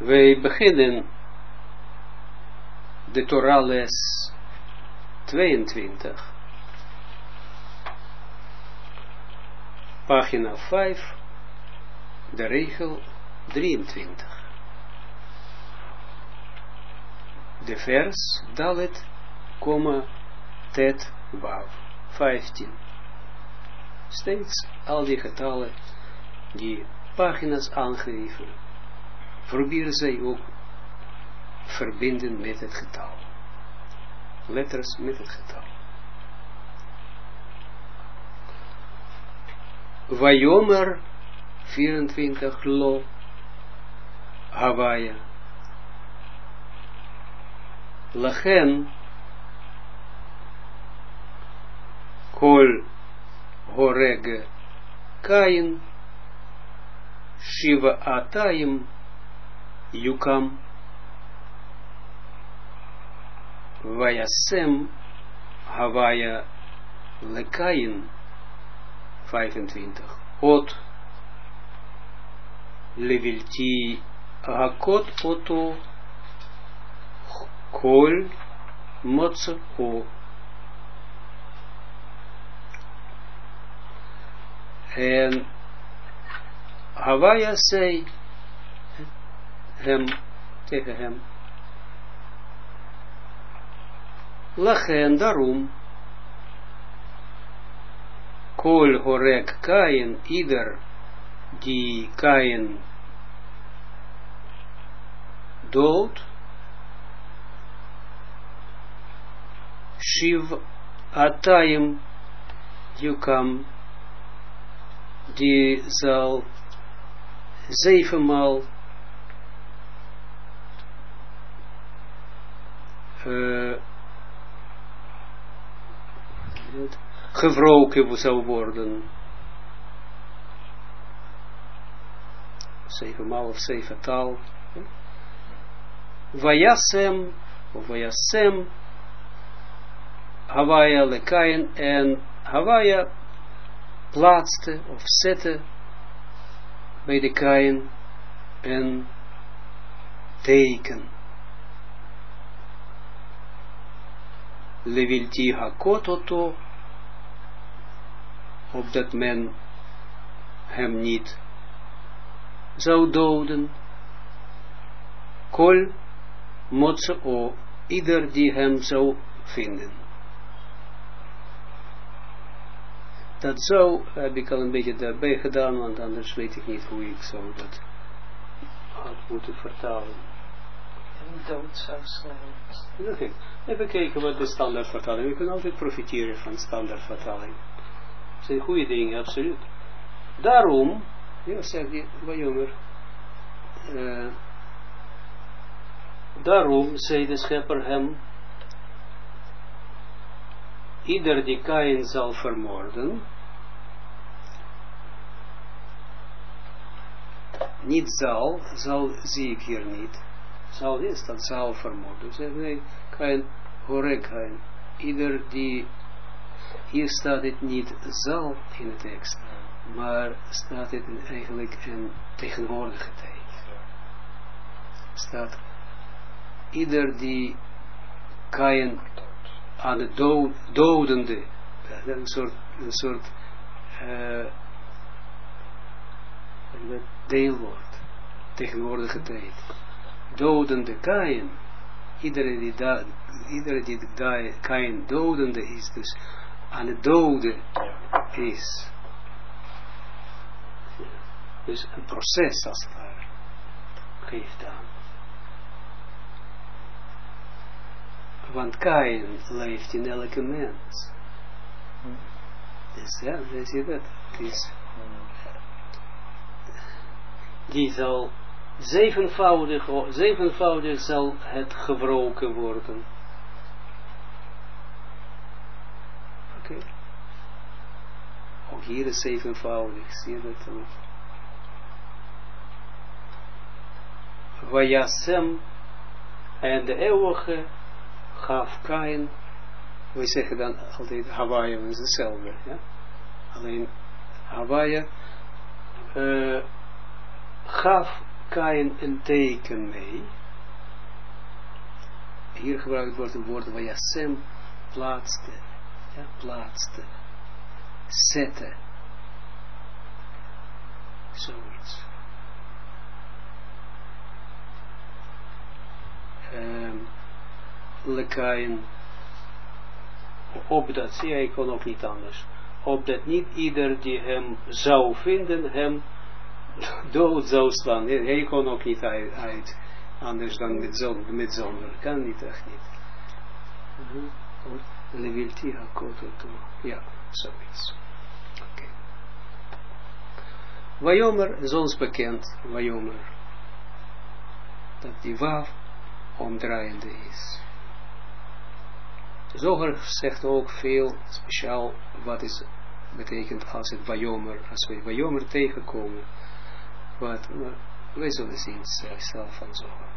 Wij beginnen de Torah les 22, pagina 5, de regel 23. De vers Dalet, Tet, Wav, 15. Steeds al die getallen, die pagina's aangeven, proberen zij ook verbinden met het getal. Letters met het getal. Vayomer 24 lo Havaya. Lachen kol horege kain shiva atayim yukam vayasem Havaya lekain 25 ot levilti hakot oto kol motse o. En Havaya zei hem, tegen hem, lachen daarom, kol horek kain, ieder die kain dood, shiv atayim yukam, die zal 7 maal gewroken zou worden. 7 maal of 7 taal. Vayasem of Vayasem Havaya lekain, en Havaya plaatste of zette bij de kain een teken. Levilti hakototo, opdat men hem niet zou doden. Kol motse o, ieder die hem zou vinden. Dat zo heb ik al een beetje daarbij gedaan, want anders weet ik niet hoe ik zou dat had moeten vertalen. En dood zou schrijven. Oké, even kijken wat de standaardvertaling. We kunnen altijd profiteren van standaardvertaling. Dat zijn goede dingen, absoluut. Daarom, ja, zegt die Vayomer, daarom zei de schepper hem, ieder die Kain zal vermoorden, niet zal zie ik hier niet, zal is dat zal vermoorden. Zeg nee, Kain, horek Kain, ieder die, hier staat het niet zal in de tekst, maar staat het eigenlijk in tegenwoordige tijd. Staat, ieder die Kain aan de dodende, een soort deelwoord, tegenwoordige tijd. Dodende Kain, iedereen die Kain dodende is, dus aan het doden is. Dus een proces als het ware, geeft aan. Want Kain leeft in elke mens. Dus ja, zie je dat? Die zal zevenvoudig zal het gewroken worden. Oké. Ook hier is zevenvoudig, zie je dat dan? Vayasem, en de eeuwige gaf Kain, wij zeggen dan altijd Havaya, is hetzelfde, ja? Alleen Havaya gaf Kain een teken mee. Hier gebruikt wordt het woord Vayasem, plaatste. Ja, plaatste. Zette. Zoiets. Lekain. Opdat, zie je, ik kon ook niet anders. Opdat niet ieder die hem zou vinden, hem dood zou slaan. Hij kon ook niet uit anders dan met zonder. Kan niet, echt niet. Levilti hakototo. Ja, zoiets. Oké. Vayomer is ons bekend. Vayomer. Dat die waf omdraaiende is. Zoger zegt ook veel speciaal wat is betekent als het Vayomer, als we Vayomer tegenkomen. Wat, wij zullen zien zelf van Zoger.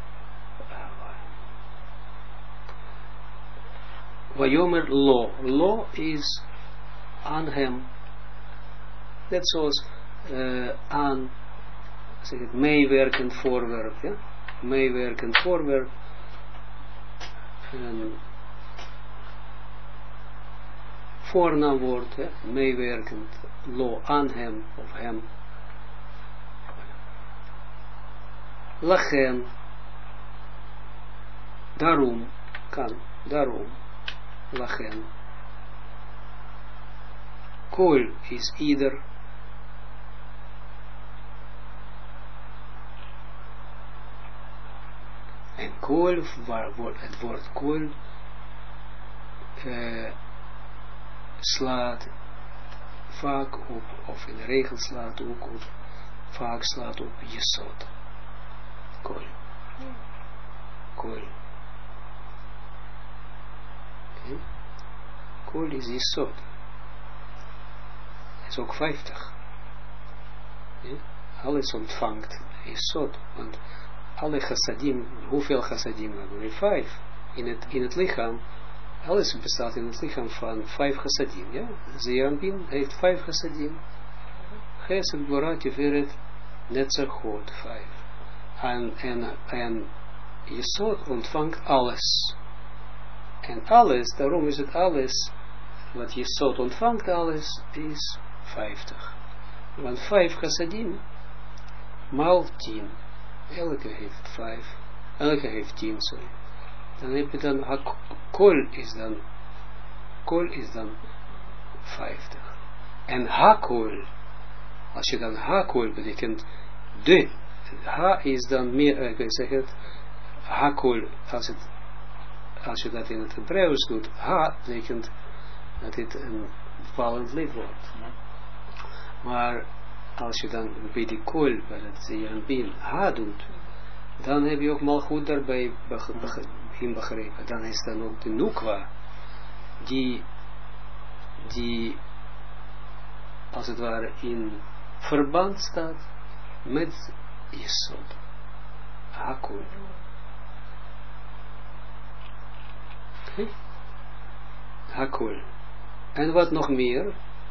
Vayomer lo. Lo is aan hem. Net zoals aan, zeg het, meewerkend voorwerp. Ja? Meewerkend voorwerp. En voornaamwoord, ja? Meewerkend. Lo, aan hem of hem. Lachen. Daarom kan. Daarom. Lachen. Kol is ieder. En kol, het woord kol slaat vaak op, of in de regel slaat ook op, vaak slaat op Jesod. Kol. Kol. Okay. Kol is Jesod. Is ook 50. Ja? Alles ontvangt Jesod. Want alle chassadim, hoeveel chassadim hebben we? 5. In het lichaam, alles bestaat in het lichaam van 5 chassadim. Ja? Zeeranpin heeft 5 chassadim. Chesed, Gvora, Tiferet, Netzach, Hod, 5. En Jesod ontvangt alles. En alles, daarom is het alles, wat Jesod ontvangt alles, is 50. Want 5 chassadim, maal 10. Elke heeft 5. Elke heeft 10, sorry. Dan heb je dan, kol is dan 50. En hakol, als je dan hakol betekent, de, ha is dan meer, ik wil zeggen, hakol, als je dat in het Hebreeuws doet, ha betekent dat dit een bepalend lidwoord. Maar als je dan bij die kol, bij het zeeranpin, ha doet, dan heb je ook mal goed daarbij inbegrepen. Dan is dan ook de nukwa, die als het ware in verband staat met Jesod. Hakol. Okay. Hakol. En wat nog meer?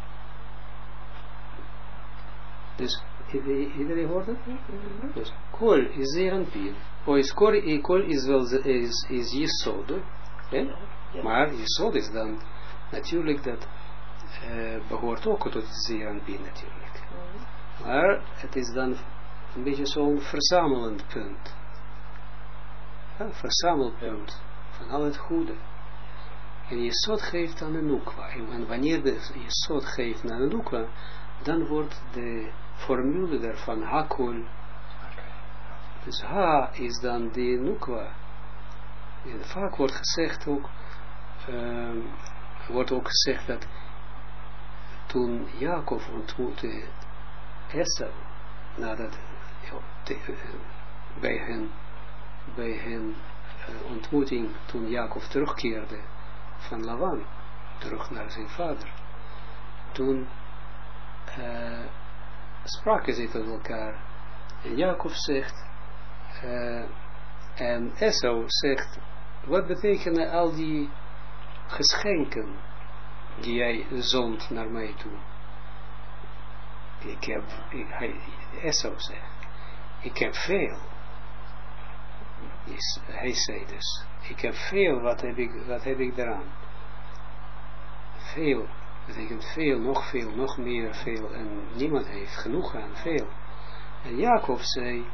Dus, iedereen hoort het? Dus, kol is zeeranpin. Kol is wel, is Jesod. Maar Jesod is dan, natuurlijk dat, behoort ook tot zeeranpin natuurlijk. Maar het is dan een beetje zo'n verzamelend punt. Ja, verzamelpunt van al het goede. En Jesod geeft aan de nukwa. En wanneer de Jesod geeft aan de nukwa, dan wordt de formule daarvan hakol. Dus ha is dan de nukwa. En vaak wordt gezegd ook, wordt ook gezegd dat toen Jacob ontmoette Esau, nadat bij hen ontmoeting, toen Jacob terugkeerde van Lavan, terug naar zijn vader, toen spraken ze tot elkaar. En Jacob zegt, en Esau zegt, wat betekenen al die geschenken die jij zond naar mij toe? Esau zegt, ik heb veel. Hij zei dus, ik heb veel, wat heb ik daaraan? Veel, betekent veel, nog meer, veel, en niemand heeft genoeg aan, veel. En Jacob zei,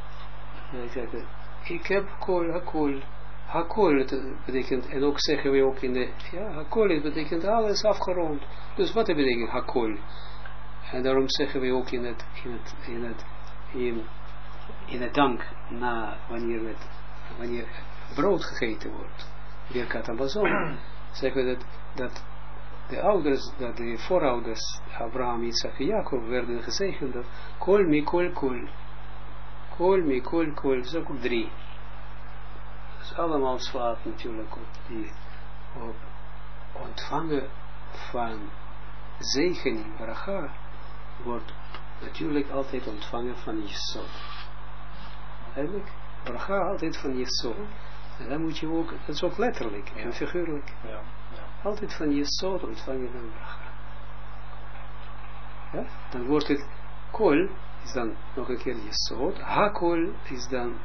ik heb hakol, het betekent, en ook zeggen we ook in de, hakol, het betekent alles afgerond. Dus wat betekent hakol? En daarom zeggen we ook in het dank, wanneer brood gegeten wordt, Birkat Hamazon, zeggen we dat de ouders, dat de voorouders, Abraham, Isaac en Jacob, werden gezegend dat kol mi kol kol, kol mi kol kol, dat is ook 3. Dus allemaal slaat natuurlijk op ontvangen van zegening, bracha, wordt natuurlijk altijd ontvangen van Jesod. Eigenlijk, bracha altijd van Jesod. En dan moet je ook, dat is ook letterlijk en figuurlijk. Ja. Altijd van Jesod ontvangen van bracha. Ja? Dan wordt het kol, is dan nog een keer Jesod. Hakol is dan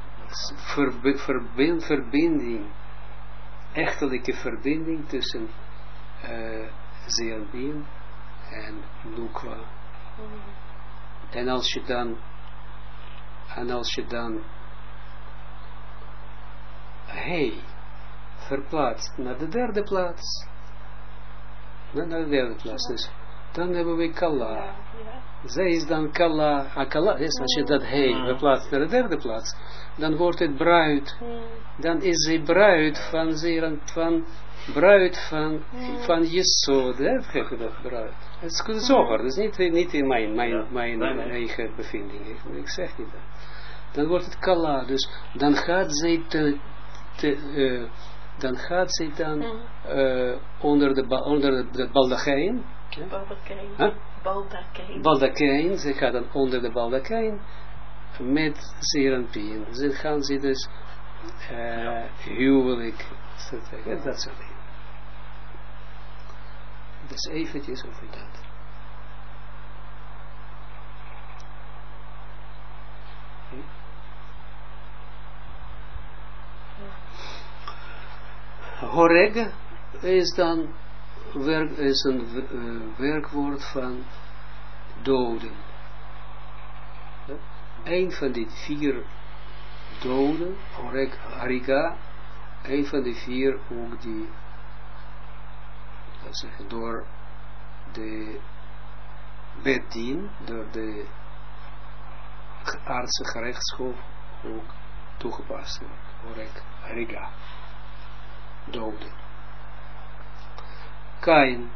verbinding, echtelijke verbinding tussen Zeranbien en Nukwa. En als je dan hij verplaatst naar de derde plaats, dus dan hebben we Kala. Zij is dan Kala, dus als je dat hij verplaatst naar de derde plaats, dan wordt het bruid, dan is zij bruid van Jesod, begrijp je dat, bruid. Het is goed zover, dat is niet in mijn eigen bevinding, ik zeg niet dat. Dan wordt het Kala, dus dan gaat zij onder de baldakijn. Baldakijn, ze gaat dan onder de baldakijn met Zeranpien. Dan gaan ze dus huwelijk, dat soort dingen. Dus eventjes over dat. Horeg is dan een werkwoord van doden. Een van die 4 doden, Horeg, Hariga, een van die 4 ook die, dat zeggen, door de Bedin, door de aardse gerechtshof ook toegepast wordt. Horeg, Hariga. Doden. Kain.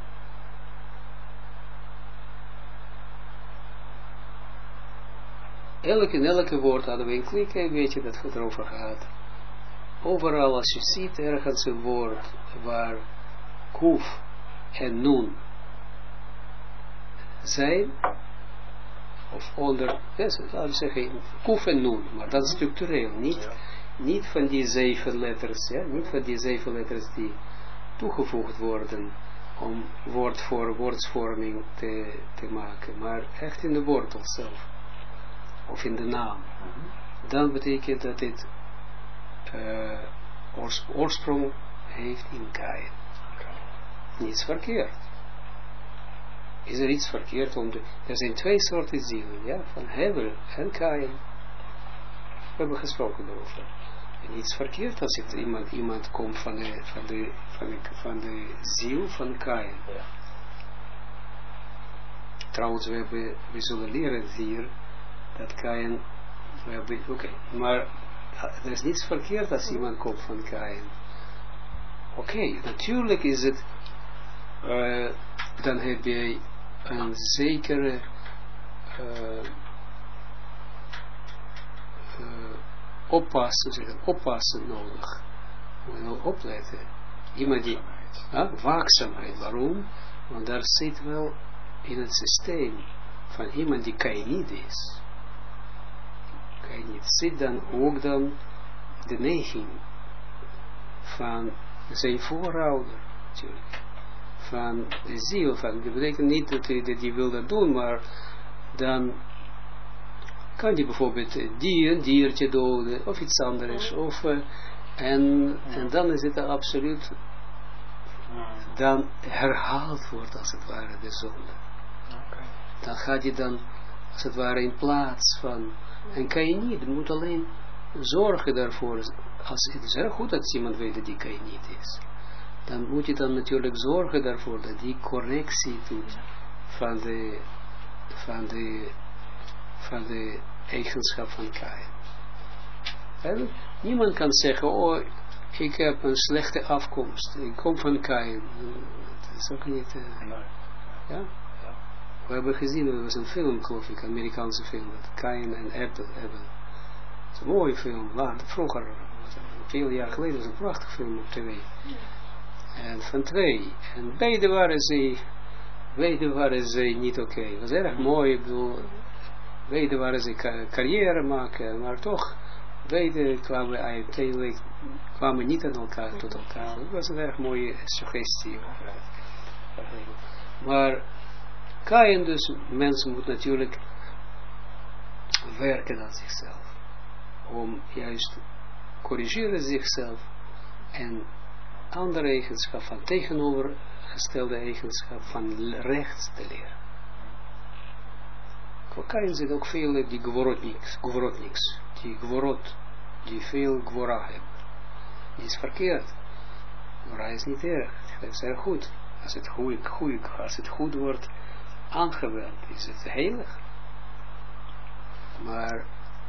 In elke woord hadden we een klik en weet je dat het erover gaat. Overal als je ziet ergens een woord waar kuf en nun zijn, of onder, zouden we zeggen, kuf en nun, maar dat is structureel, niet van die 7 letters, niet van die 7 letters die toegevoegd worden om woordsvorming te maken, maar echt in de wortel zelf, of in de naam. Dan betekent dat dit oorsprong heeft in Kain. Niets verkeerd. Is er iets verkeerd er zijn 2 soorten zielen, van Hevel en Kain. We hebben gesproken over. En iets verkeerd als het iemand komt van de ziel van Kain. Ja. Trouwens, we zullen leren hier dat Kain, maar er is niets verkeerd als iemand komt van Kain. Oké, natuurlijk is het, dan heb je een zekere oppassen nodig. Moet je opletten. Iemand die, waakzaamheid. Waarom? Want daar zit wel in het systeem van iemand die Kainid is. Kainid zit dan ook dan de neiging van zijn voorouder, natuurlijk. Van de ziel, dat betekent niet dat hij wil dat doen, maar dan kan die bijvoorbeeld een diertje doden, of iets anders, of, en dan is het absoluut, dan herhaald wordt als het ware de zonde. Dan gaat je dan, als het ware, in plaats van, en kan je niet, je moet alleen zorgen daarvoor, het is erg goed dat iemand weet dat die kan je niet is. Dan moet je dan natuurlijk zorgen daarvoor dat die correctie doet van de eigenschap van Kain. Niemand kan zeggen, oh, ik heb een slechte afkomst, ik kom van Kain. Dat is ook niet, ja? We hebben gezien, er was een film, geloof ik, een Amerikaanse film, dat Kain en Abel. Het is een mooie film, vroeger, veel jaar geleden, was een prachtig film op tv. En van twee. En beide waren ze niet oké. Het was erg mooi, ik bedoel, beide waren ze carrière maken, maar toch, beide kwamen uiteindelijk, niet aan elkaar, tot elkaar. Het was een erg mooie suggestie. Maar Kain dus, mensen moeten natuurlijk werken aan zichzelf. Om juist corrigeren zichzelf en andere eigenschap van tegenovergestelde eigenschap van rechts te leren. Voor Kain zit ook veel die gvorotniks, die veel gwora hebben. Die is verkeerd. Gwora is niet erg, dat is erg goed. Als het goed wordt aangewend, is het heilig. Maar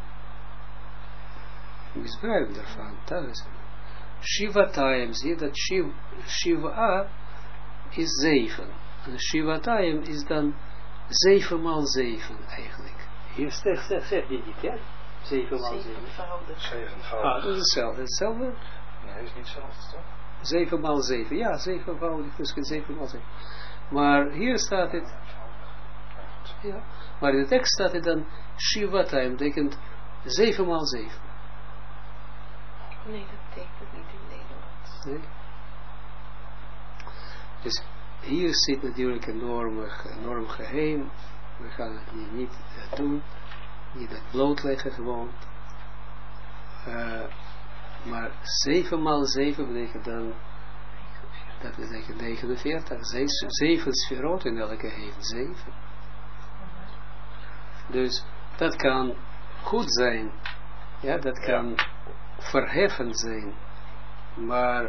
misbruik daarvan, dat is het. Shivatayim, zie dat Shiva is 7. En Shivatayim is dan 7 maal 7 eigenlijk. Hier zegt hij niet, ja? 7 maal 7. 7voudig. Dat is hetzelfde. Nee, is niet hetzelfde, toch? 7 maal 7, ja, 7voudig, misschien 7 maal 7. Maar hier staat het, ja, maar in de tekst staat het dan, Shivatayim betekent 7 maal 7. Nee, dat betekent niet in Nederlands. Nee? Dus hier zit natuurlijk een enorm geheim. We gaan het niet doen, niet dat blootleggen gewoon. Maar 7 maal 7 betekent dan, dat betekent 49, 7 sferot in elke heeft 7. Dus dat kan goed zijn, ja, dat kan verheffend zijn, maar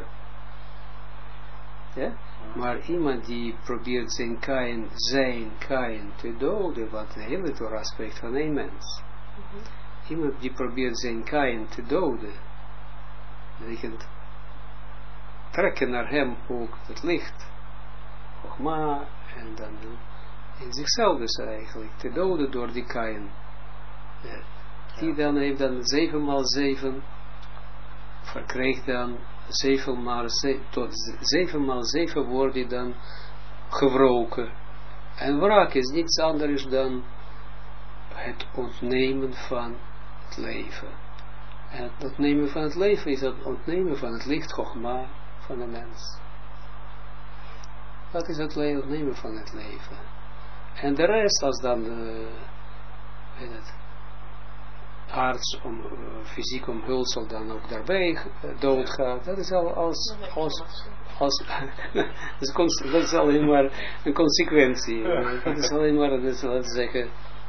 iemand die probeert zijn Kain te doden, wat de hele Torah spreekt van een mens. Iemand die probeert zijn Kain te doden, betekent trekken naar hem ook het licht, Chogma, en dan in zichzelf dus eigenlijk, te doden door die Kain. Die dan heeft dan 7 maal 7, verkrijgt dan 7 maal 7, tot 7 maal 7 wordt die dan gewroken. En wraak is niets anders dan het ontnemen van het leven. En het ontnemen van het leven is het ontnemen van het licht Chogma van de mens. Dat is het ontnemen van het leven. En de rest, als dan arts fysiek omhulsel dan ook daarbij doodgaat, dat is al dat is alleen maar een consequentie. Dat is alleen maar, laten we zeggen,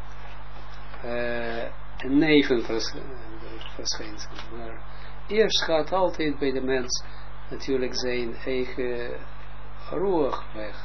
een nevenverschijnsel. Maar eerst gaat altijd bij de mens natuurlijk zijn eigen roer weg.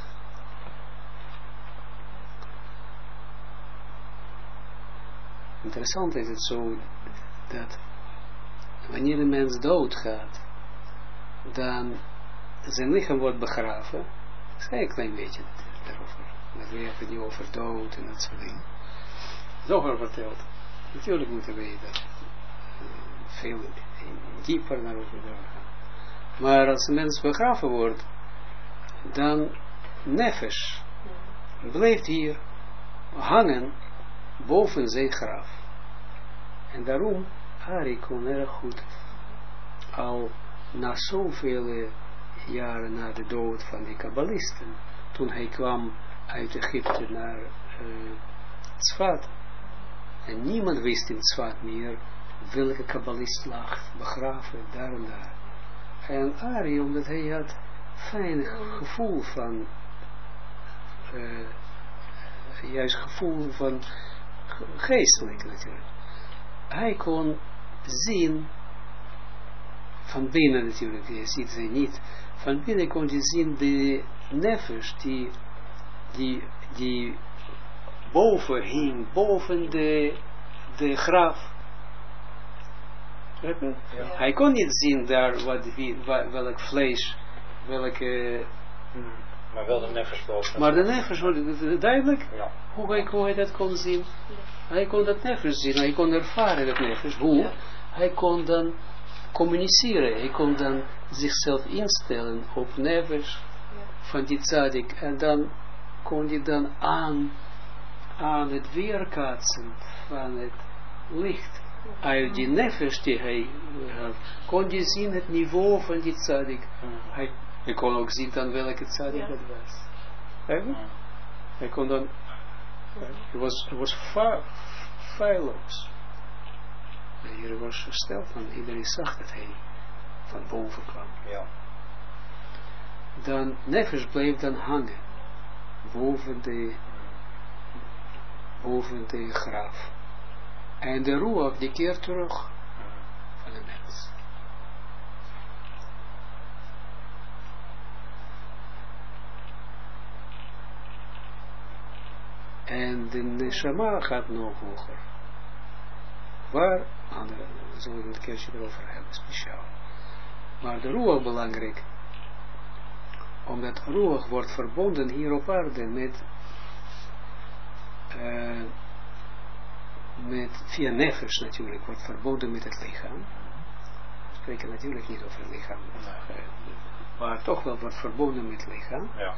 Interessant is het zo dat wanneer een mens doodgaat, dan zijn lichaam wordt begraven. Ik zei een klein beetje daarover. Dat we hebben niet over dood en dat soort dingen. Zoger verteld. Natuurlijk moeten we dat veel dieper naar over doorgaan. Maar als een mens begraven wordt, dan nefesh blijft hier hangen boven zijn graf. En daarom, Ari kon erg goed, al na zoveel jaren na de dood van de kabbalisten, toen hij kwam uit Egypte naar Tzfat, En niemand wist in Tzfat meer welke kabbalist lag begraven, daar en daar. En Ari, omdat hij had fijn gevoel van, juist gevoel van geestelijk natuurlijk. Hij kon zien, van binnen natuurlijk, je ziet ze niet, van binnen kon je zien de nefesh die boven hing, boven de graf. Ja. Hij kon niet zien daar welk vlees, welke... Maar wel de nefesh boven. Maar de nefesh, duidelijk, Ja. hoe hij dat kon zien. Hij kon dat nefesh zien, hij kon ervaren dat nefesh. Hoe? Ja. Hij kon dan communiceren, hij kon dan zichzelf instellen op nefesh van die tzaddik. En dan kon hij dan aan het weerkaatsen van het licht. Uit die nefesh die hij had, kon je zien het niveau van die tzaddik. Hij kon ook zien dan welke tzaddik het was. Hij kon dan, het was feilloos. Hier was gesteld van iedereen zag dat hij van boven kwam. Ja. Dan nefesh bleef dan hangen boven de graf. En de ruach die keert terug van de mens. En de neshama gaat nog hoger. Waar, we zullen het een keertje erover hebben, speciaal. Maar de ruach belangrijk, omdat ruach wordt verbonden hier op aarde met via nefesh natuurlijk, wordt verbonden met het lichaam. We spreken natuurlijk niet over het lichaam, maar toch wel wordt verbonden met het lichaam. Ja.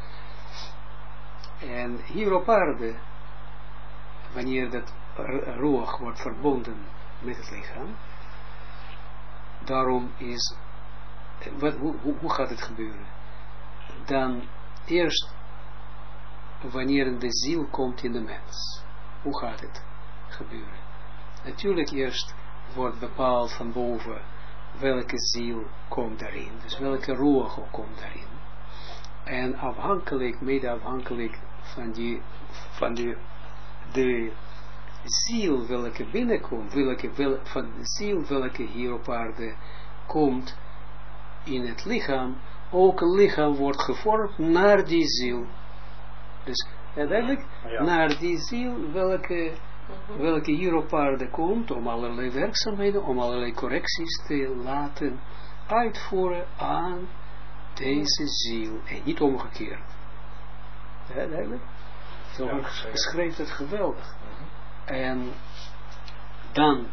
En hier op aarde, wanneer dat ruach wordt verbonden met het lichaam, daarom is, hoe gaat het gebeuren? Dan eerst, wanneer de ziel komt in de mens, hoe gaat het gebeuren? Natuurlijk eerst wordt bepaald van boven welke ziel komt daarin, dus welke ruach komt daarin. En afhankelijk, mede afhankelijk van de ziel welke binnenkomt, van de ziel welke hier op aarde komt in het lichaam, ook het lichaam wordt gevormd naar die ziel. Dus uiteindelijk naar die ziel welke hier op aarde komt om allerlei werkzaamheden, om allerlei correcties te laten uitvoeren aan deze ziel en niet omgekeerd. Ja, duidelijk? Zo beschrijft het geweldig. En dan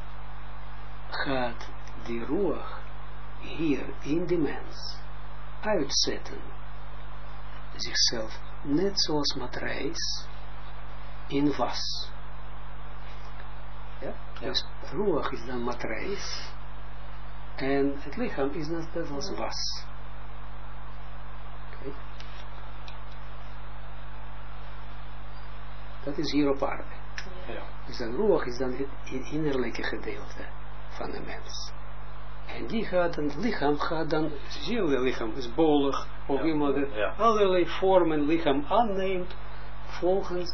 gaat die ruach hier in de mens uitzetten zichzelf net zoals matrijs in was. Ja? Dus ruach is dan matrijs en het lichaam is net als was. Okay. Dat is hier op aarde. Ja. Dus dan ruach is dan het innerlijke gedeelte van de mens. En die gaat dan, het lichaam gaat dan, ziel, het lichaam is bolig, of iemand allerlei vormen lichaam aanneemt, volgens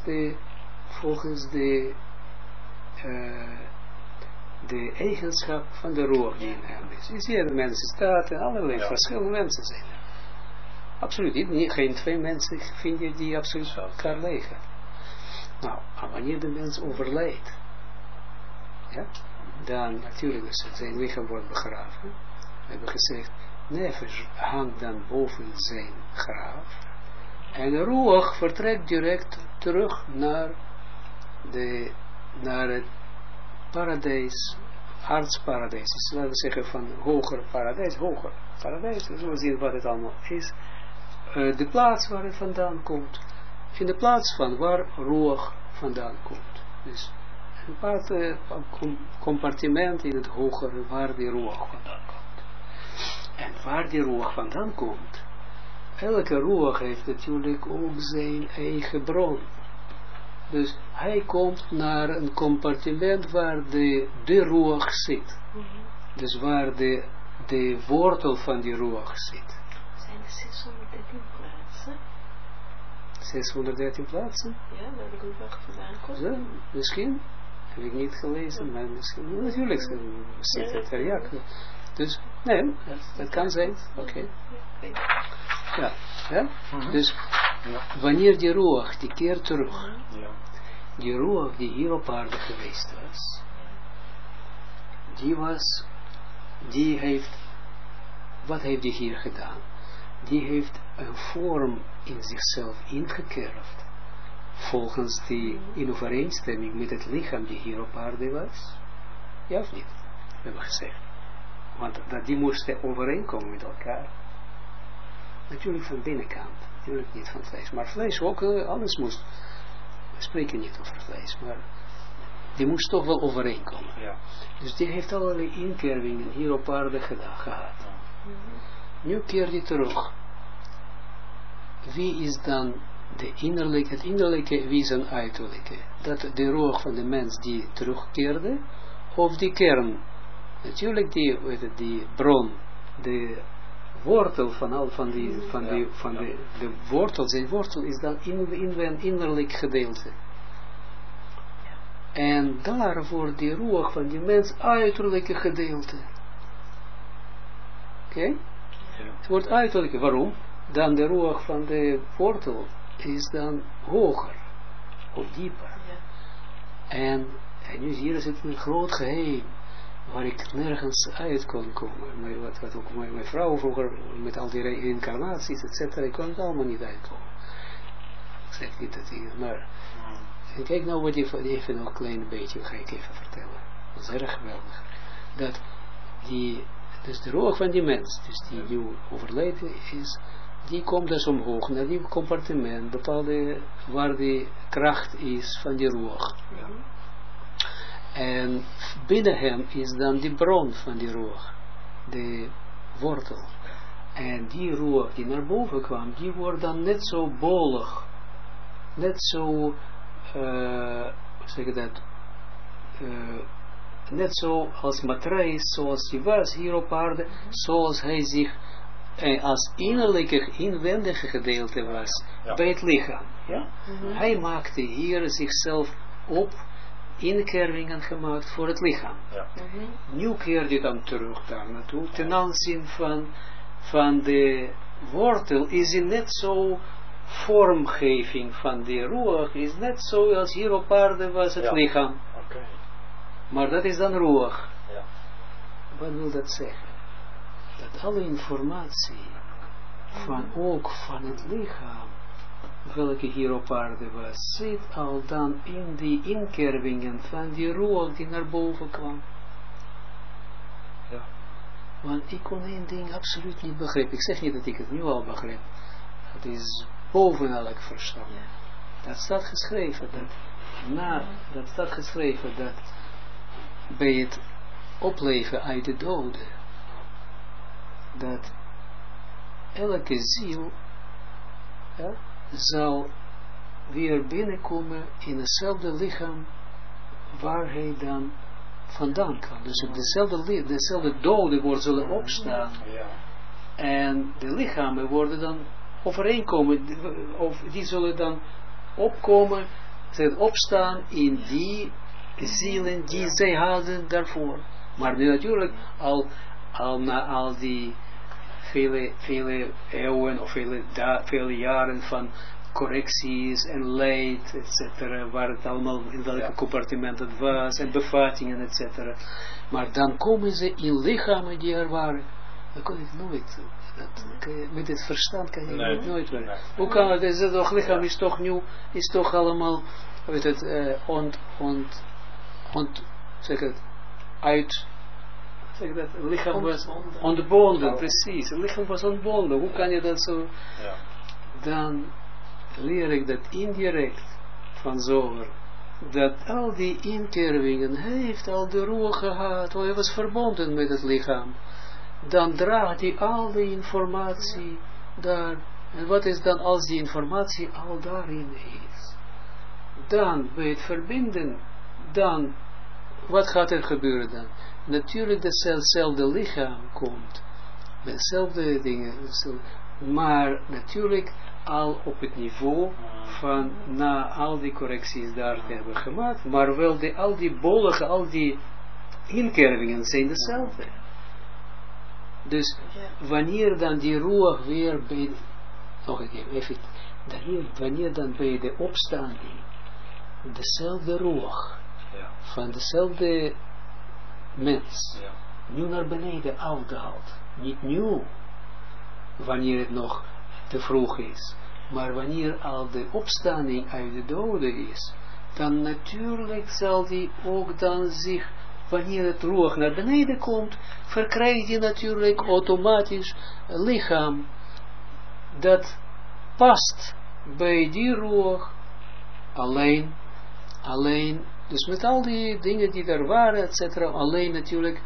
de eigenschap van de ruach die in hem is. Je ziet, de mensen staat en allerlei verschillende mensen zijn er. Absoluut, geen twee mensen vind je die absoluut elkaar liggen. Nou, wanneer de mens overlijdt, ja, dan natuurlijk is het zijn lichaam wordt begraven. We hebben gezegd, nefesh hangt dan boven zijn graf. En de ruach vertrekt direct terug naar het paradijs, aardsparadijs. Dus laten we zeggen van hoger paradijs, we zullen zien wat het allemaal is. De plaats waar het vandaan komt. In de plaats van waar ruach vandaan komt. Dus een apart compartiment in het hogere waar die ruach vandaan komt. En waar die ruach vandaan komt, elke ruach heeft natuurlijk ook zijn eigen bron. Dus hij komt naar een compartiment waar de ruach zit. Dus waar de wortel van die ruach zit. Zijn er 613 plaatsen? 613 plaatsen? Ja, waar de ruach vandaan komt. Zo, misschien. Heb ik niet gelezen, maar misschien. Natuurlijk zit het er, ja. Dus, nee, dat kan zijn. Oké. Ja, ja? Dus, wanneer die ruach, die keert terug. Die ruach die hier op aarde geweest was, die heeft, wat heeft die hier gedaan? Die heeft een vorm in zichzelf ingekerfd, volgens die in overeenstemming met het lichaam die hier op aarde was. Ja of niet? We hebben gezegd. Want dat die moesten overeenkomen met elkaar. Natuurlijk van binnenkant, natuurlijk niet van vlees. Maar vlees ook, alles moest. We spreken niet over vlees, maar die moest toch wel overeenkomen. Ja. Dus die heeft allerlei inkervingen hier op aarde gehad. Nu keert hij terug. Wie is dan het innerlijke, wie is een uiterlijke? Dat de roog van de mens die terugkeerde, of die kern? Natuurlijk die bron, de wortel van de wortel, zijn wortel is dan innerlijk gedeelte. En daar wordt die roog van die mens uiterlijke gedeelte. Oké? Het wordt uiterlijke. Waarom? Dan de roog van de wortel is dan hoger of dieper. En nu hier is het een groot geheim waar ik nergens uit kon komen. Wat ook mijn vrouw vroeger met al die reïncarnaties, etc. Ik kon het allemaal niet uitkomen. Ik zeg niet dat ik, maar kijk nou wat even nog een klein beetje ga ik even vertellen. Dat is erg geweldig. Dat dus de roog van die mens, dus die nu overleden is, die komt dus omhoog naar die compartiment, bepaalde waar die kracht is van die roog. Ja. En binnen hem is dan die bron van die roog, de wortel. En die roog die naar boven kwam, die wordt dan net zo bolig, net zo, hoe zeg ik dat, net zo als matrijs, zoals hij was hier op aarde, zoals hij zich als innerlijke, inwendige gedeelte was, bij het lichaam. Ja? Hij maakte hier zichzelf op, inkervingen gemaakt voor het lichaam. Ja. Nu keert hij dan terug daar naartoe, ten aanzien van de wortel is hij net zo, vormgeving van de roeg is net zo als hier op aarde was het lichaam. Okay. Maar dat is dan roeg. Ja. Wat wil dat zeggen? Dat alle informatie ook van het lichaam, welke hier op aarde was, zit al dan in die inkervingen van die roeg die naar boven kwam. Ja. Want ik kon één ding absoluut niet begrijpen. Ik zeg niet dat ik het nu al begrijp. Het is boven elk verstand. Ja. Dat staat geschreven. Dat staat geschreven dat bij het opleven uit de doden, dat elke ziel zal weer binnenkomen in hetzelfde lichaam waar hij dan vandaan kwam. Dus op dezelfde doden worden zullen opstaan. Ja. En de lichamen worden dan overeenkomen, of die zullen dan opkomen, opstaan in die zielen die zij hadden daarvoor. Maar nu natuurlijk na al die vele eeuwen of vele jaren van correcties en leid, etc., waar het allemaal in welke compartiment het was, en bevattingen, etc. Maar dan komen ze in lichamen die er waren. Dat kon ik nooit. Met het verstand kan je het nooit werken. Nee. Hoe kan het? Het lichaam is toch nieuw, is toch allemaal, weet het, zeg het, uit, zeg dat, het lichaam was ontbonden, precies, het lichaam was ontbonden. Hoe kan je dat zo? Ja. Dan leer ik dat indirect van Zoger, dat al die inkervingen heeft al de roer gehad, want hij was verbonden met het lichaam. Dan draagt hij al die informatie daar. En wat is dan als die informatie al daarin is? dan bij het verbinden, dan, wat gaat er gebeuren dan? Natuurlijk hetzelfde lichaam komt, met dezelfde dingen, maar natuurlijk al op het niveau van, na al die correcties daar te hebben gemaakt, maar wel al die bollen, al die inkervingen zijn dezelfde. Dus wanneer dan die ruach weer bij, nog een keer, even, wanneer dan bij de opstanding dezelfde ruach van dezelfde mens nu naar beneden afdaalt, niet nu, wanneer het nog te vroeg is, maar wanneer al de opstanding uit de doden is, dan natuurlijk zal die ook dan zich, wanneer het ruach naar beneden komt, verkrijgt hij natuurlijk automatisch een lichaam dat past bij die ruach, alleen, dus met al die dingen die er waren, etc., alleen natuurlijk,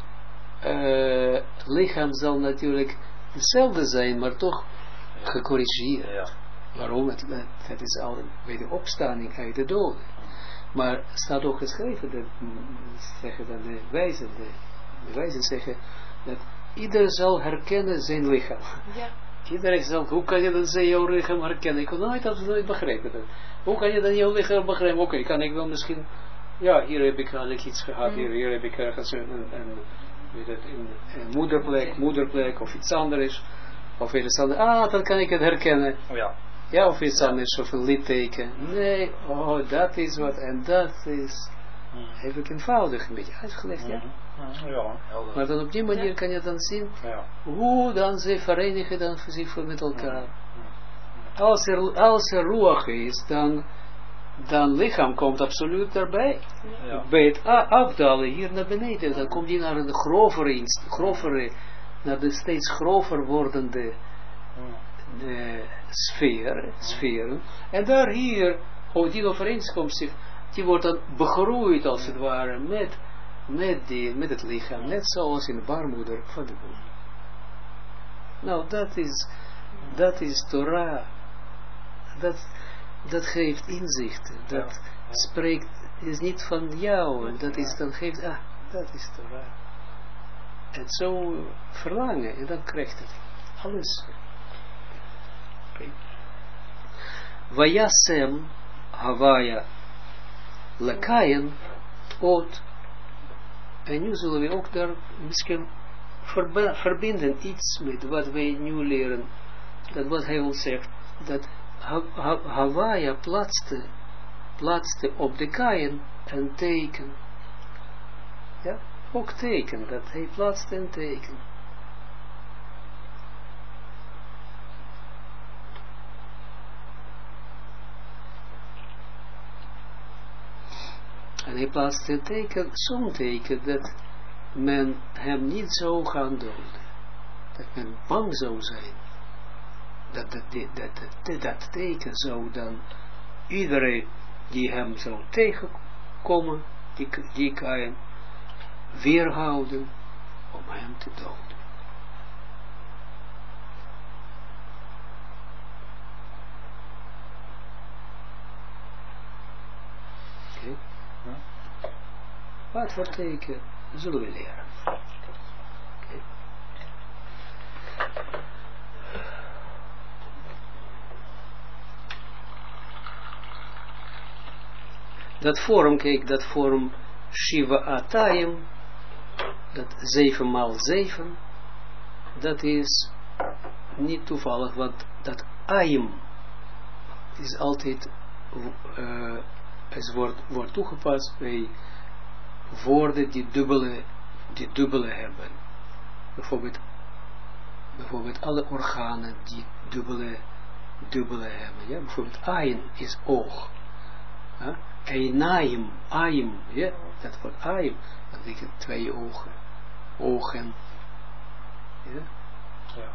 lichaam zal natuurlijk hetzelfde zijn, maar toch gecorrigeerd. Ja. Waarom? Het is al bij de opstanding uit de doden. Maar staat ook geschreven, dat zeggen dan de wijzen zeggen, dat ieder zal herkennen zijn lichaam. Ja. Iedereen zal, hoe kan je dan jouw lichaam herkennen? Ik kon nooit begrijpen dat. Hoe kan je dan jouw lichaam begrijpen? Oké, kan ik wel misschien, ja, hier heb ik iets gehad, hier heb ik ergens een moederplek of iets anders. Of iets anders. Dan kan ik het herkennen. Ja. Ja, of iets anders, of een litteken. Nee, dat is wat, en dat is, heb ik eenvoudig een beetje uitgelegd, ja. Ja, maar dan op die manier kan je dan zien, hoe dan ze verenigen dan zich met elkaar. Als er ruach is, dan lichaam komt absoluut daarbij. Ja. Bij het afdalen hier naar beneden, dan komt die naar een grovere, naar de steeds grover wordende sferen. En daar hier, die overeenkomst zich, die wordt dan begroeid als het ware met het lichaam, net zoals in de baarmoeder van de moeder. Nou, dat is Torah. Dat geeft inzicht. Dat spreekt, is niet van jou. En dat is dan geeft, dat is Torah. En zo verlangen. En dan krijgt het alles. Okay. Vayasem Havaya Lekayen Ot. En nu zullen we ook daar misschien verbinden iets met wat wij nu leren. Dat wat hij ons zegt. Dat Havaya plaatste op de kayen een teken. Ja, ook teken. Dat hij plaatste een teken. En hij plaatste een teken, zo'n teken, dat men hem niet zou gaan doden. Dat men bang zou zijn. Dat teken zou dan iedereen die hem zou tegenkomen, die kan weerhouden om hem te doden. Oké. Wat voor teken zullen we leren? Okay. Dat vorm, kijk, dat vorm Shiva Atayim, dat 7 maal 7, dat is niet toevallig, want dat Ayim is altijd, het wordt toegepast bij woorden die dubbele hebben. Bijvoorbeeld alle organen die dubbele hebben. Ja? Bijvoorbeeld Ayin is oog. Ja? Einaim, Ayim, ja? Dat wordt Ayim. Dat betekent 2 ogen. Ogen. Ja? Ja.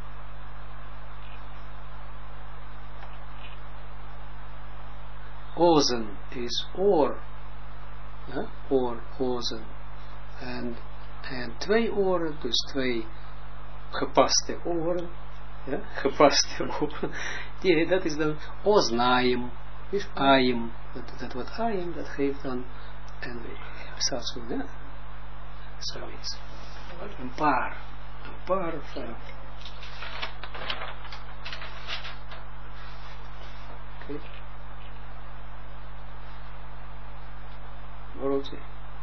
Ozen is oor. Ja? Oor, ozen. En 2 oren, dus 2 gepaste oren. Ja? Gepaste oren. Dat is dan oznaim. Dus ayim, dat wat ayim, dat geeft dan, en staat zo, ja, zoiets. Een paar van. Oké. Borreltje.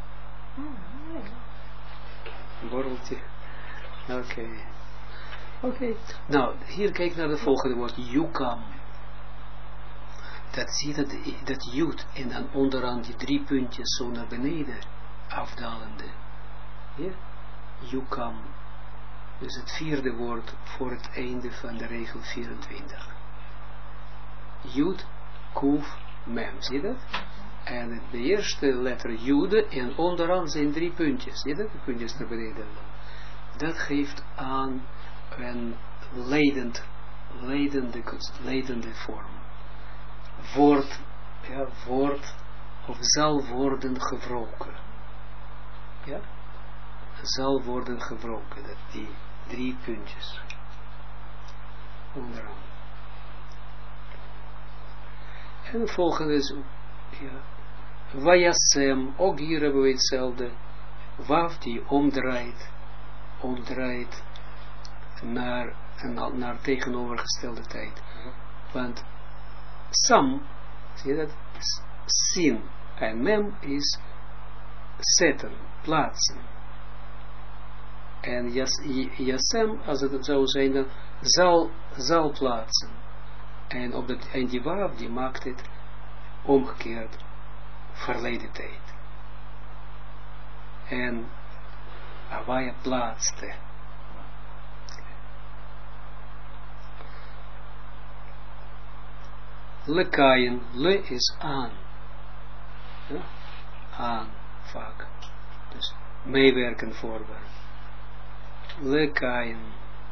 Borreltje. Oké. Nou, hier kijk naar het volgende woord. Yukam. Dat zie je dat jut en dan onderaan die 3 puntjes zo naar beneden afdalende. Hier. Yukam. Dus het 4e woord voor het einde van de regel 24. Jut, kuf, mem. Zie je dat? En de eerste letter jude en onderaan zijn 3 puntjes. Zie je dat? De puntjes naar beneden. Dat geeft aan een leidende vorm. Wordt of zal worden gebroken. Ja? Zal worden gebroken. Dat die 3 puntjes. Onderaan. En het volgende is, ja, Vayasem, ook hier hebben we hetzelfde. Waf die omdraait naar tegenovergestelde tijd. Want sam, zie je dat, is sin. En mem is zetten, plaatsen. En yasem, als het zou zijn, dan zal plaatsen. En die waf, die maakt het omgekeerd verleden tijd. En Avaya plaatste. Lekaien, le is aan. Ja? Aan, vaak. Dus meewerken voorwerp. Lekaien.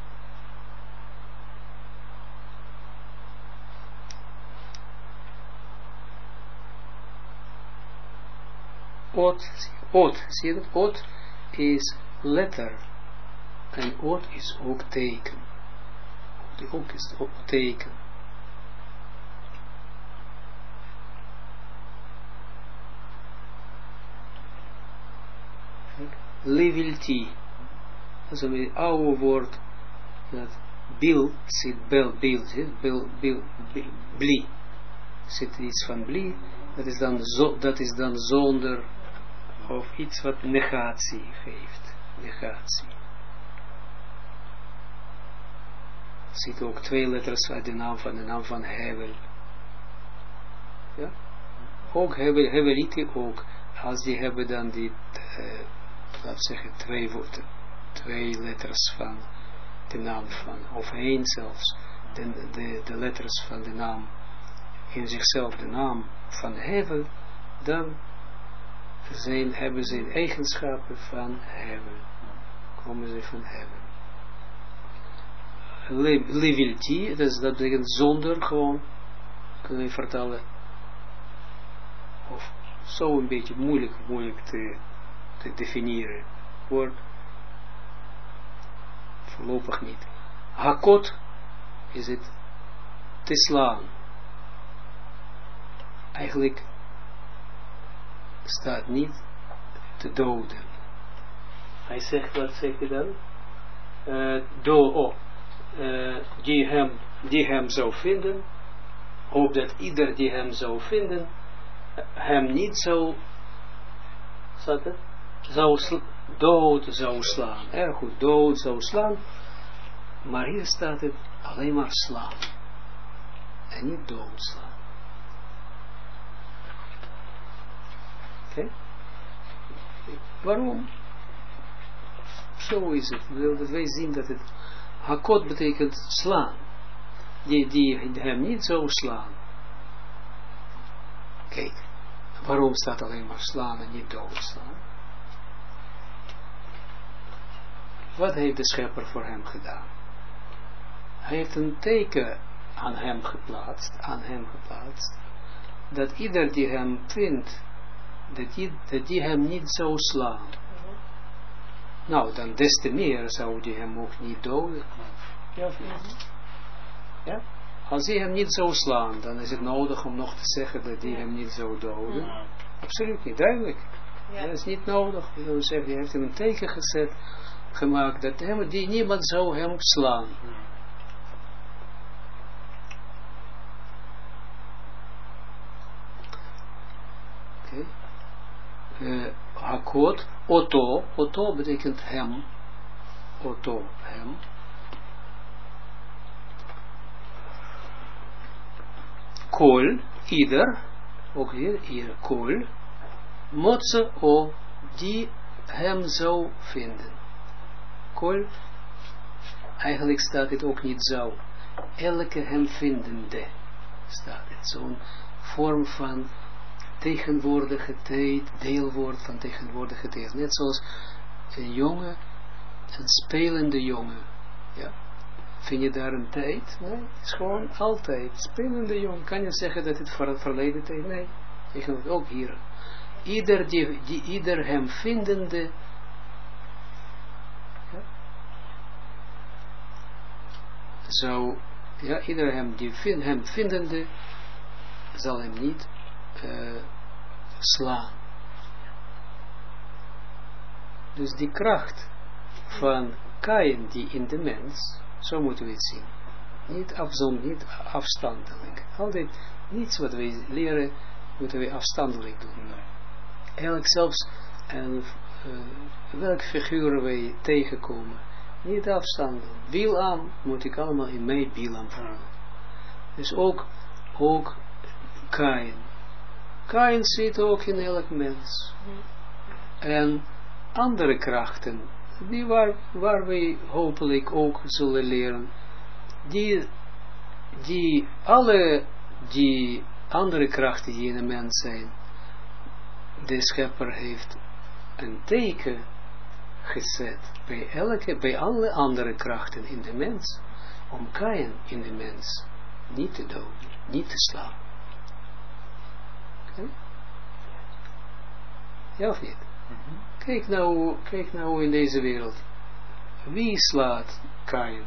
Ot, zie je dat? Ot is letter. En ot is ook teken. Ook is ook teken. Levilti. Dat is een oude woord. Dat bil zit bil bli. Zit iets van bli. Dat is dan zonder of iets wat negatie geeft. Negatie. Er zitten ook 2 letters uit de naam van Hevel. Ja? Ook Hevelite ook. Als die hebben dan die, laten we zeggen, 2 letters van de naam van, of 1 zelfs, de letters van de naam, in zichzelf de naam van Hevel, dan hebben ze eigenschappen van Hevel. Komen ze van Hevel. Levilti, dat betekent zonder, gewoon, kunnen we vertalen, of zo een beetje moeilijk te definiëren, woord, voorlopig niet. Hakot is het te slaan. Eigenlijk staat niet te doden. Hij zegt, wat zegt hij dan? Die hem zou vinden, opdat ieder die hem zou vinden, hem niet zou, dood zou slaan. Erg goed, dood zou slaan. Maar hier staat het alleen maar slaan. En niet doodslaan. Oké? Waarom? Zo is het. Dat wij zien dat het hakot betekent slaan. Die hem niet zou slaan. Kijk. Waarom staat alleen maar slaan en niet doodslaan? Wat heeft de schepper voor hem gedaan? Hij heeft een teken aan hem geplaatst, dat ieder die hem vindt, dat die hem niet zou slaan. Nou, dan des te meer zou die hem ook niet doden. Ja? Als hij hem niet zou slaan, dan is het nodig om nog te zeggen dat hij hem niet zou doden. Ja. Absoluut niet, duidelijk. Ja. Dat is niet nodig. We zullen zeggen, hij heeft hem een teken gemaakt dat niemand zou hem slaan. Oké. Hakot, Otto betekent hem. Otto, hem. Kol, ieder, ook hier, kol, motze o, die hem zou vinden. Kol, eigenlijk staat het ook niet zo. Elke hem vindende staat het. Zo'n vorm van tegenwoordige tijd, deelwoord van tegenwoordige tijd. Net zoals een jongen, een spelende jongen. Ja. Vind je daar een tijd? Nee, het is gewoon altijd. Spelende jongen. Kan je zeggen dat het verleden tijd? Nee. Je kan het ook hier. Ieder hem vindende. Ja. Zo, ja, ieder hem vindende zal hem niet slaan. Dus die kracht van Kain die in de mens, zo moeten we het zien. Niet afstandelijk. Altijd niets wat wij leren, moeten we afstandelijk doen. Eigenlijk zelfs welke figuren wij tegenkomen, niet afstandelijk. Bilam moet ik allemaal in mij Bilam voelen. Dus ook Kain. Kain zit ook in elk mens. En andere krachten, die waar wij hopelijk ook zullen leren, alle die andere krachten die in een mens zijn, de schepper heeft een teken gezet bij alle andere krachten in de mens, om Kain in de mens niet te doden, niet te slaan. Okay? Ja of niet? Kijk nou in deze wereld. Wie slaat Kain?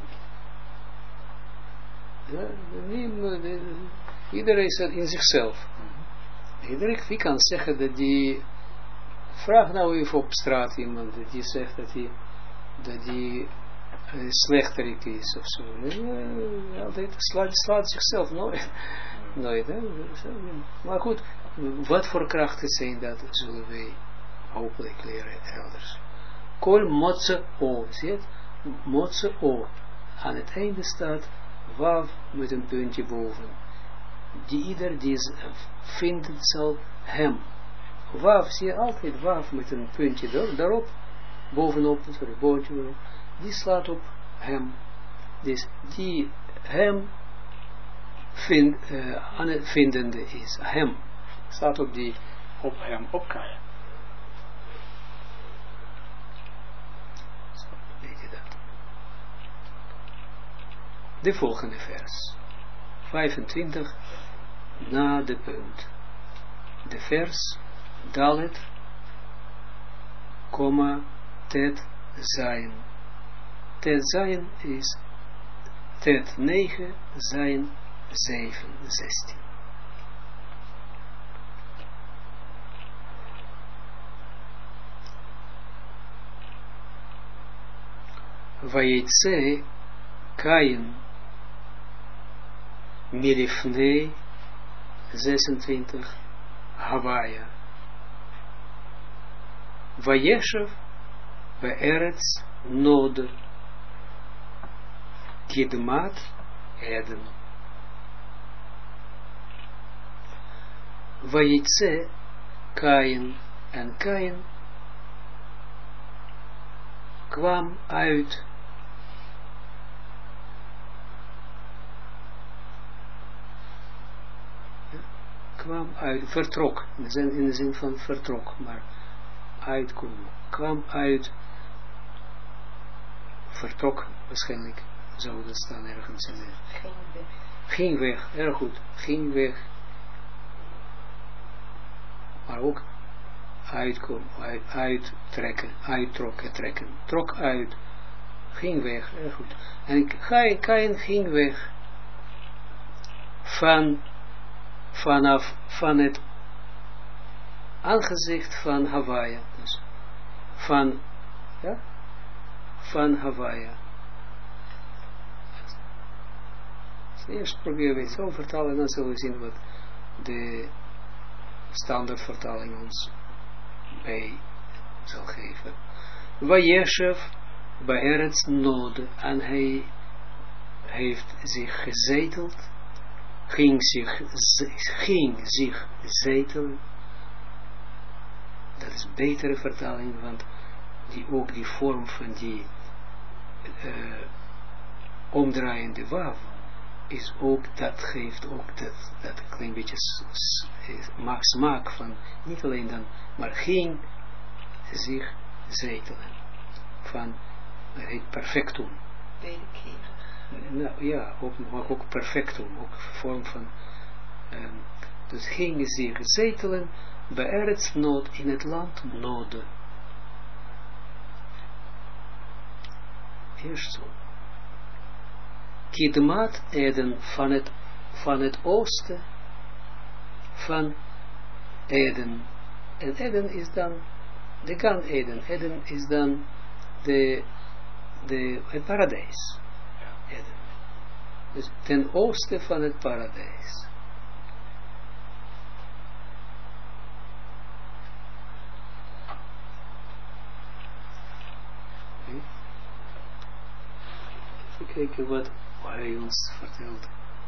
Ja, iedereen is in zichzelf. Wie kan zeggen dat die... Vraag nou even op straat iemand die zegt dat die slechterik is of zo. Altijd slaat zichzelf nooit. Nooit, hè? Maar goed, wat voor krachten zijn dat, zullen wij hopelijk leren elders. Kol motze o, zie je het? Motze o. Aan het einde staat wav met een puntje boven. Ieder die vindt zal hem. Wav, zie je altijd wav met een puntje daarop, bovenop, die slaat op hem. Dus die hem aan het vindende is. Hem. Staat op hem, op Kain. Weet je dat? De volgende vers. 25 na de punt. De vers Dalet, Tet Zayin. Tet Zayin is Tet 9, Zayin 7, 16. Vayetze Kain Milifnei 26 Havaya Vayeshev Be'eretz Nod Kidmat Eden Vayetze Kain en Kain kwam uit vertrok, in de zin van vertrok, maar uitkomen, kwam uit, vertrok waarschijnlijk, zou dat staan ergens in de... Ging weg, erg goed, ging weg, maar ook uitkomen, uittrekken, trekken, trok uit, ging weg, erg goed, en Kain ging weg, van het aangezicht van Hawaii. Dus van Hawaii. Dus eerst proberen we het zo vertalen en dan zullen we zien wat de standaardvertaling ons bij zal geven. Vayeshev Be'eretz Nod, en hij heeft zich gezeteld, ging zich zetelen. Dat is een betere vertaling, want ook die vorm van die omdraaiende waf is ook, dat geeft ook dat klein beetje smaak van, niet alleen dan, maar ging zich zetelen. Van, dat heet perfectum. Wederkerig. Nou ja, ook perfectum, ook vorm van, dus ging zich zetelen, Be'eretz Nod, in het land Nod. Eerst zo. Kidmat Eden, van het oosten van Eden. En Eden is dan de Gan Eden. Eden is dan het paradijs. Eden. Dus ten oosten van het paradijs. Even kijken wat hij ons vertelt.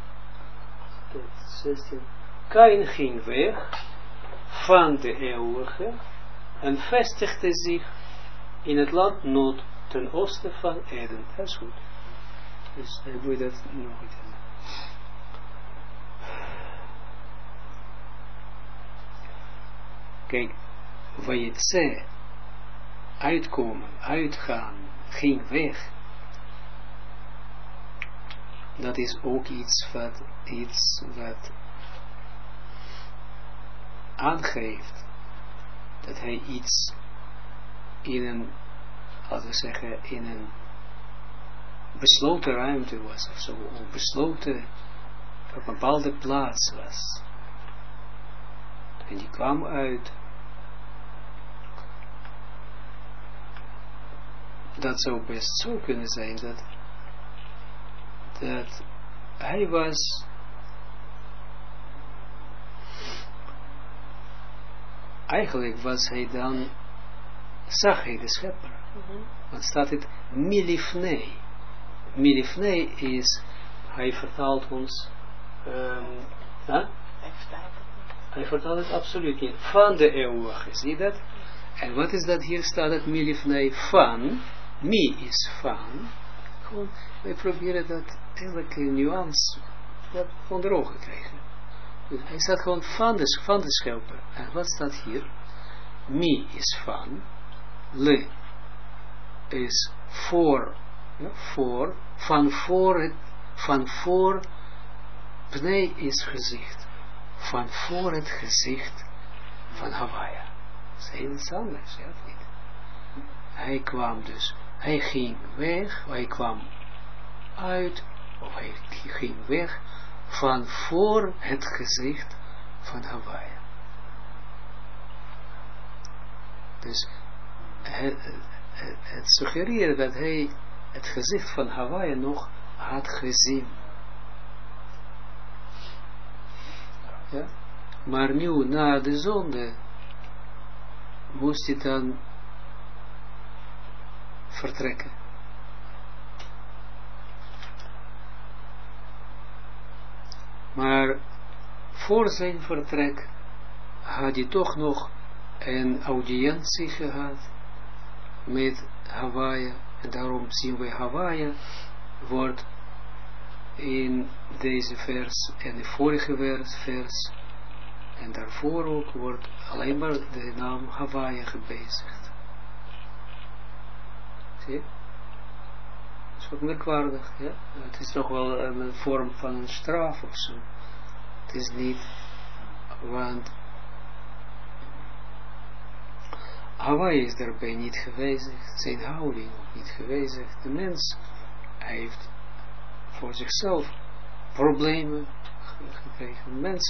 16. Kain ging weg van de eeuwige en vestigde zich in het land Nod ten oosten van Eden. Dat is goed. Dus hij doet dat nog niet. Kijk, Vayetse, uitkomen, uitgaan, ging weg. Dat is ook iets wat aangeeft dat hij iets in een, laten we zeggen, in een besloten ruimte was of zo, of besloten op een bepaalde plaats was. En die kwam uit. Dat zou best zo kunnen zijn dat hij was eigenlijk was hij dan, zag hij de schepper. Want staat het milifnei. Milifnei is, hij vertaalt ons hij vertaalt het absoluut niet, van de eeuwige, zie je dat? En wat is dat hier staat, het milifnei van, mi is van, gewoon, wij proberen dat elke nuance wat onder ogen krijgen. Dus hij staat gewoon van de schepper. En wat staat hier? Mi is van, le is voor, van voor, pnei is gezicht, van voor het gezicht van Hawaii. Dat is heel iets anders, ja of niet? Hij kwam dus, hij ging weg, hij kwam uit, of hij ging weg van voor het gezicht van Hawaii. Dus het suggereert dat hij het gezicht van Hawaii nog had gezien. Ja? Maar nu, na de zonde, moest hij dan vertrekken. Maar voor zijn vertrek had hij toch nog een audiëntie gehad met Hawaii. En daarom zien we Hawaii wordt in deze vers en de vorige vers en daarvoor ook wordt alleen maar de naam Hawaii gebezigd. Zie je? Dat is wat merkwaardig, ja? Het is toch wel een vorm van een straf of zo. Het is niet, want Hawaii is daarbij niet gewijzigd, zijn houding ook niet gewijzigd. De mens heeft voor zichzelf problemen, gekregen. Mens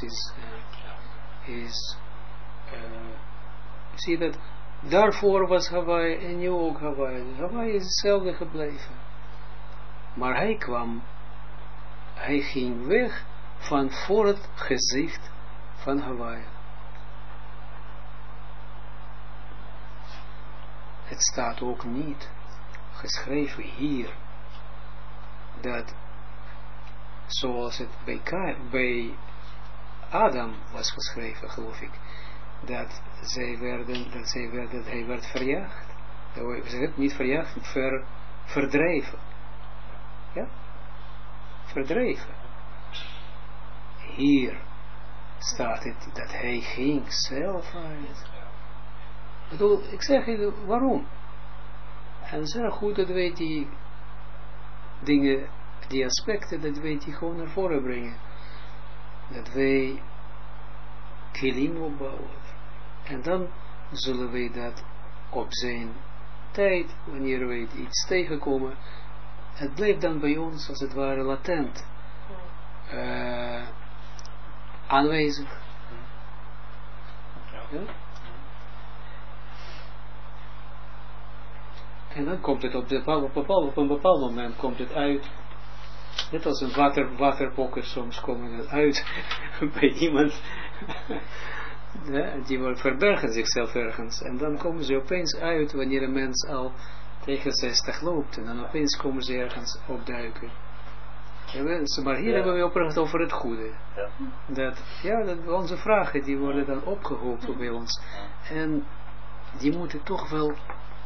zie dat, daarvoor was Hawaii en nu ook Hawaii. Dus Hawaii is hetzelfde gebleven. Maar hij ging weg van voor het gezicht van Hawaii. Het staat ook niet geschreven hier dat zoals het bij Adam was geschreven, geloof ik, dat hij werd verjaagd. Ze werd niet verjaagd, verdreven. Ja? Verdreven. Hier staat het dat hij ging zelf uit. Ik zeg je waarom. En zeer goed dat wij die dingen, die aspecten, dat wij die gewoon naar voren brengen. Dat wij kilim opbouwen. En dan zullen wij dat op zijn tijd, wanneer wij iets tegenkomen, het blijft dan bij ons als het ware latent aanwezig. Ja? En dan komt het op een bepaald moment komt het uit. Net als een waterpokken soms komen het uit bij iemand. Ja, die verbergen zichzelf ergens. En dan komen ze opeens uit wanneer een mens al tegen 60 loopt. En dan opeens komen ze ergens opduiken. Ja, maar hier hebben we oprecht over het goede. Ja. Dat onze vragen die worden dan opgehoopt bij ons. En die moeten toch wel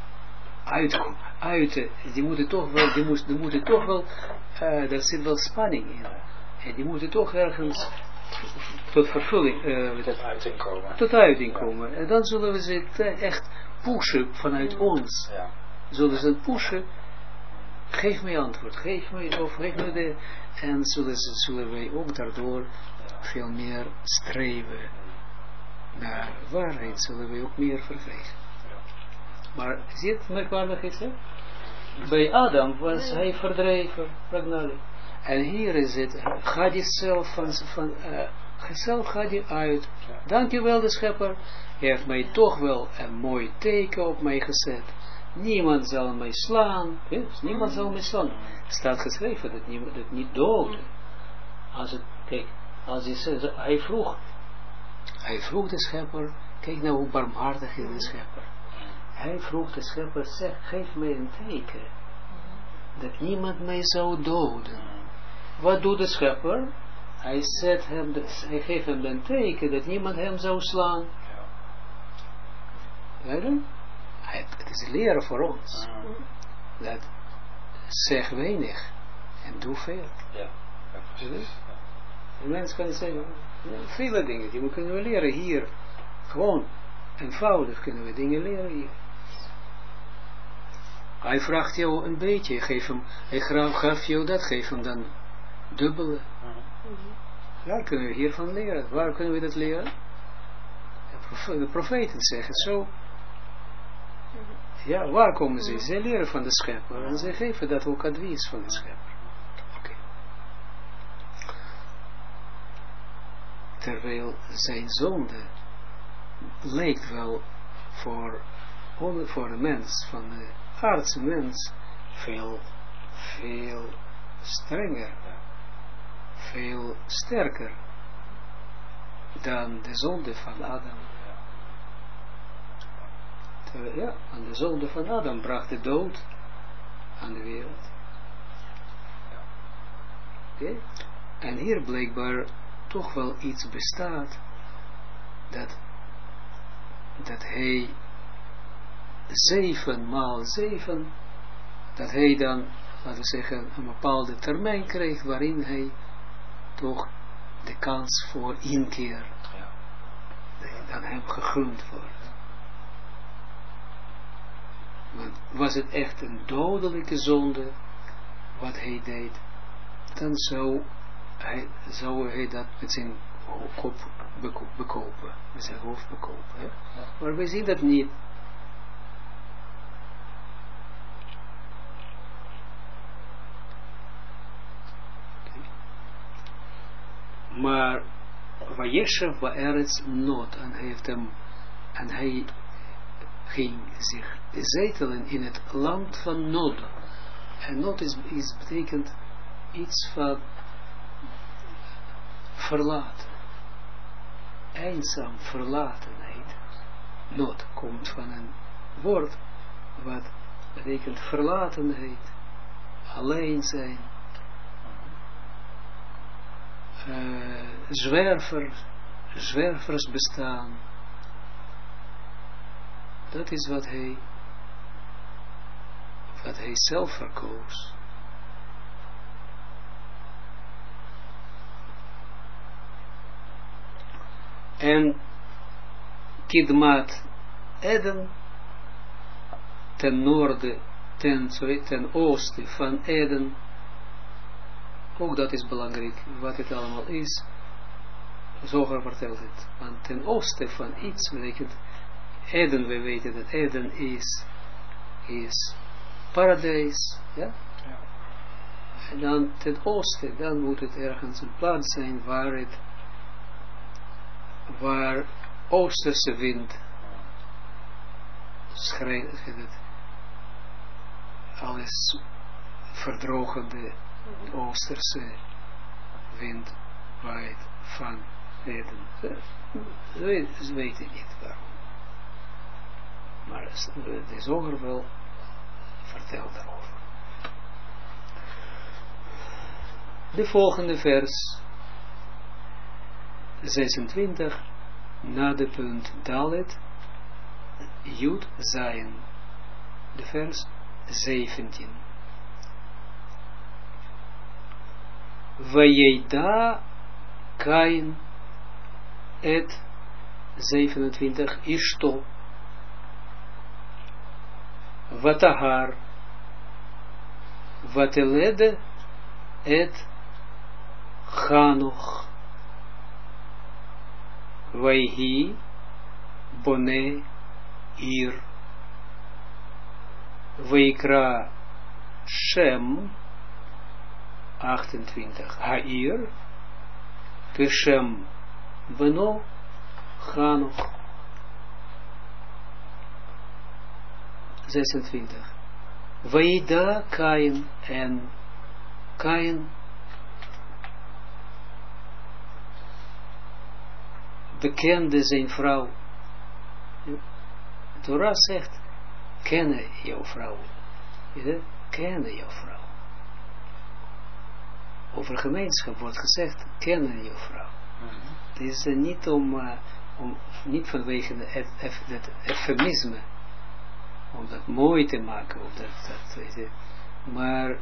uiten. Die moeten toch wel, daar zit wel spanning in. En die moeten toch ergens tot vervulling, tot uiting komen. En dan zullen we ze echt pushen vanuit ons. Ja. Zullen ze het pushen, geef mij antwoord, geef me de, en zullen wij ook daardoor veel meer streven naar waarheid, zullen wij ook meer verkrijgen. Maar zie je het merkwaardig is, hè? Bij Adam was hij verdreven, pragnali. En hier is het, ga je zelf zelf gaat je uit. Dankjewel de schepper, hij heeft mij toch wel een mooi teken op mij gezet. Niemand zal mij slaan, niemand zal mij slaan. Het staat geschreven dat niemand het niet doodde. Hij vroeg de schepper, kijk nou hoe barmhartig is de schepper. Hij vroeg de schepper, zeg, geef mij een teken, dat niemand mij zou doden. Wat doet de schepper? Hij geeft hem een teken, dat niemand hem zou slaan. Weet je? Het is leren voor ons. Dat zeg weinig en doe veel. Ja, precies. De mens kan zeggen, vele dingen, die kunnen we leren hier. Gewoon, eenvoudig kunnen we dingen leren hier. Hij vraagt jou een beetje, hij gaf jou dat, geef hem dan dubbele. Daar kunnen we hiervan leren. Waar kunnen we dat leren? De profeten zeggen zo. Ja, waar komen ze? Ze leren van de schepper en ze geven dat ook advies van de schepper. Okay. Terwijl zijn zonde lijkt wel voor de mens, van de aardse mens, veel strenger, veel sterker dan de zonde van Adam. Ja, en de zonde van Adam bracht de dood aan de wereld. Okay. En hier blijkbaar toch wel iets bestaat dat hij 7 maal 7, dat hij dan, laten we zeggen, een bepaalde termijn kreeg waarin hij toch de kans voor inkeer dan hem gegund wordt. Want was het echt een dodelijke zonde wat hij deed, dan zou hij dat met zijn kop bekopen, met zijn hoofd bekopen. Hè? Maar we zien dat niet. Maar Vayeshev Ba'eretz Nod, en hij ging zich zetelen in het land van Nod. En Nod betekent iets van verlaten. Eenzaam, verlatenheid. Nod komt van een woord wat betekent verlatenheid, alleen zijn, zwervers bestaan. Dat is wat hij zelf verkoos. En Kidmat Eden, ten noorden, ten oosten van Eden, ook dat is belangrijk, wat het allemaal is. Zoger vertelt het. Want ten oosten van iets betekent Eden, we weten dat Eden is paradijs, ja? Ja. En dan ten oosten, dan moet het ergens een plaats zijn waar oosterse wind schrijft, alles verdrogende oosterse wind waait van Eden. Ze weten niet waarom. Maar de Zoger wel vertelt daarover. De volgende vers 26 na de punt Dalet Jud Zayin, de vers 17. Vayeda Kain et 27 Ishto Vatahar Vatelede et Chanoch Vayhi Bone Ir Vaikra Shem 28 Hair Peshem Beno Chanoch 26 Vaida Kain en Kain bekende zijn vrouw. Torah zegt kennen jouw vrouw. Kennen jouw vrouw. Over gemeenschap wordt gezegd kennen jouw vrouw. Het is niet niet vanwege het eufemisme om dat mooi te maken of dat weet je, maar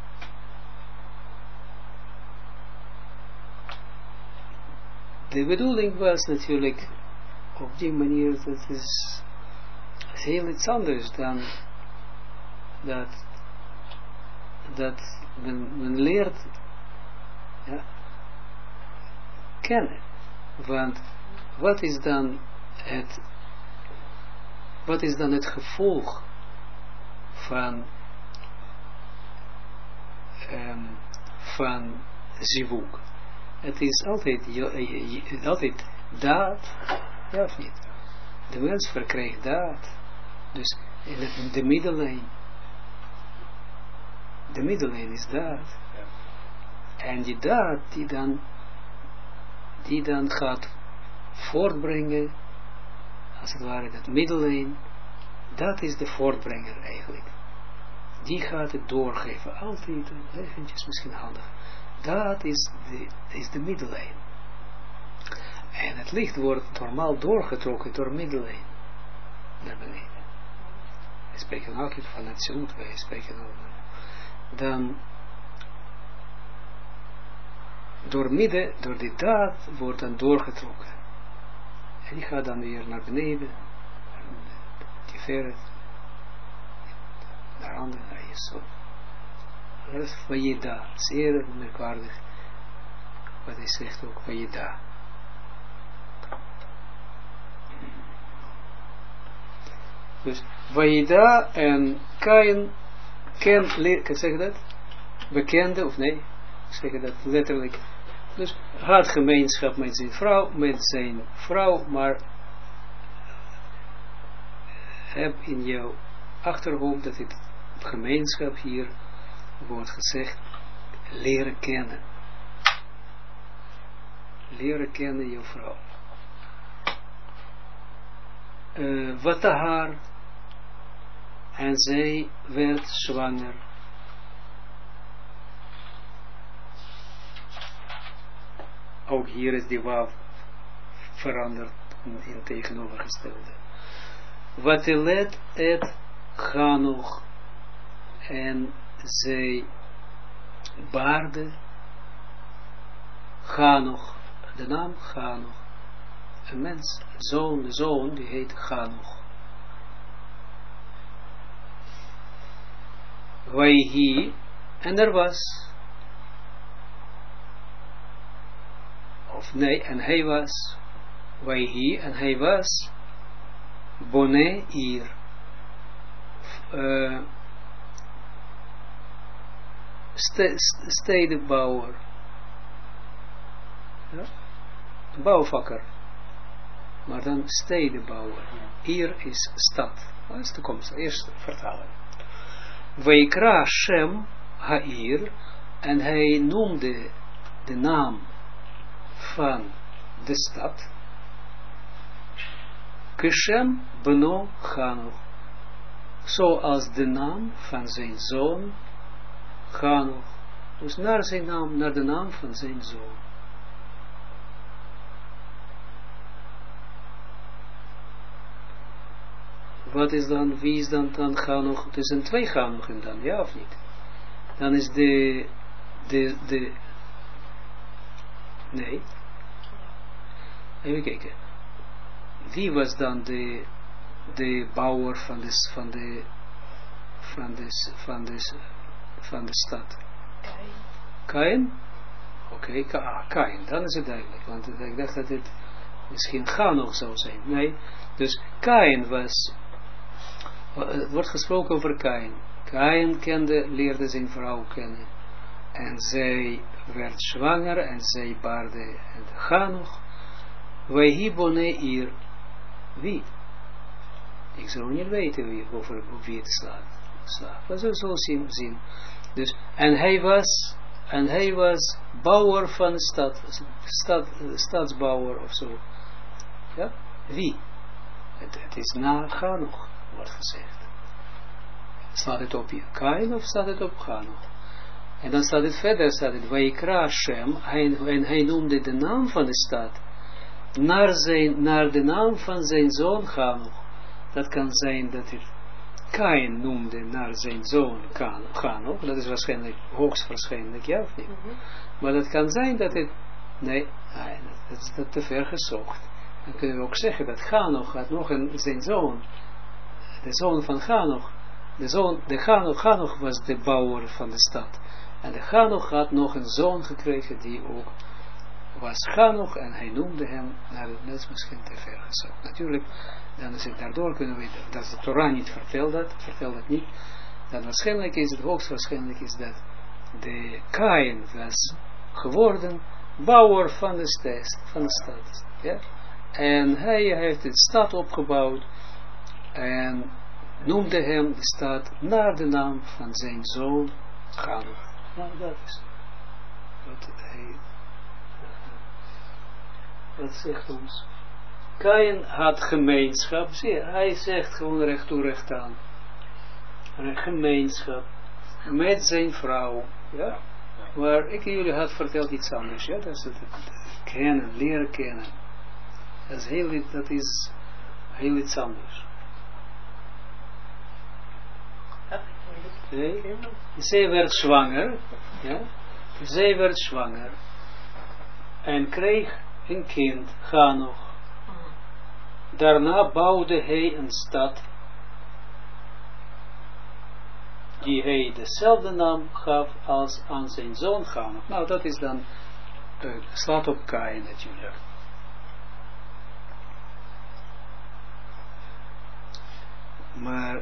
de bedoeling was natuurlijk op die manier, dat is heel iets anders dan dat men leert kennen. Want wat is dan het gevolg van zivug? Het is altijd daad, ja of niet? De mens verkrijgt daad. Dus in de middellijn. De middellijn is daad. En die daad die dan gaat voortbrengen, als het ware dat middellijn, dat is de voortbrenger eigenlijk. Die gaat het doorgeven. Altijd, eventjes misschien handig. Dat is de middellijn. En het licht wordt normaal doorgetrokken door middellijn naar beneden. We spreken altijd van het zoet, wij spreken over. Dan door die daad wordt dan doorgetrokken. En die gaat dan weer naar beneden, die verre, naar andere, naar Jesod. Dat is Vayeda, zeer merkwaardig, wat hij zegt ook, Vayeda. Dus Vayeda en Kain, zeg dat? Bekende, of nee? Zeg dat letterlijk, Dus had gemeenschap met zijn vrouw, maar heb in jouw achterhoofd dat het gemeenschap hier wordt gezegd, leren kennen. Leren kennen je vrouw. Wat haar, en zij werd zwanger. Ook hier is die wav veranderd in tegenovergestelde. Wat let het Chanoch, en zij baarde Chanoch, de naam Chanoch, een mens, de zoon die heet Chanoch. Waihi, en er was, of nee, en hij was, Waihi, en hij was, Bone Ir, stedenbouwer, ja? Bouwvakker, maar dan stedenbouwer. Ir is stad, dat is de komst, eerst vertalen. Weikra Shem Ha'ir, en hij noemde de naam van de stad, Keshem Beno Chanoch, zoals de naam van zijn zoon Chanoch, dus naar zijn naam, naar de naam van zijn zoon. Wat is dan, wie is dan Chanoch? Er zijn twee Chanochen dan, ja of niet? Dan is nee. Even kijken. Wie was dan de bouwer van de stad? Kain? Oké, Kain, dan is het duidelijk, want ik dacht dat het misschien Chanoch zou zijn. Nee, dus Kain was, het wordt gesproken over Kain. Kain leerde zijn vrouw kennen. En zij werd zwanger en zij baarde en Chanoch. Wij bone Ir. Wie? Ik zou niet weten op wie het slaat. Maar zo zullen zien. Dus, en hij was bouwer van de stadsbouwer of zo. Ja? Wie? Het is na Chanoch, wordt gezegd. Staat het op Kain of staat het op Chanoch? En dan staat het verder, staat het Vaikra Hashem, en hij noemde de naam van de stad naar de naam van zijn zoon Chanoch. Dat kan zijn dat het Kain noemde naar zijn zoon Chanoch, dat is waarschijnlijk, hoogstwaarschijnlijk, ja of niet? Maar dat kan zijn dat het, nee, dat is te ver gezocht. Dan kunnen we ook zeggen dat Chanoch had nog zijn zoon, de zoon van Chanoch, Chanoch was de bouwer van de stad. En de Chanoch had nog een zoon gekregen die ook was Chanoch en hij noemde hem, dat is misschien te ver gezocht. Natuurlijk, dan is het daardoor kunnen we, dat de Torah niet vertelt dat niet, dan waarschijnlijk is het, hoogstwaarschijnlijk is dat de Kain was geworden bouwer van de stad. Ja? En hij heeft de stad opgebouwd en noemde hem de stad naar de naam van zijn zoon Chanoch. Nou, dat is wat hij dat zegt ons. Kain had gemeenschap. Zie, hij zegt gewoon recht toe recht aan. Een gemeenschap met zijn vrouw. Ja? Maar ik jullie had verteld iets anders. Ja? Dat is het kennen, leren kennen. Dat is heel iets anders. Nee? Zij werd zwanger. Ja? Zij werd zwanger. En kreeg een kind, Chanoch. Daarna bouwde hij een stad die hij dezelfde naam gaf als aan zijn zoon Chanoch. Nou, dat is dan slaat op Kain natuurlijk. Maar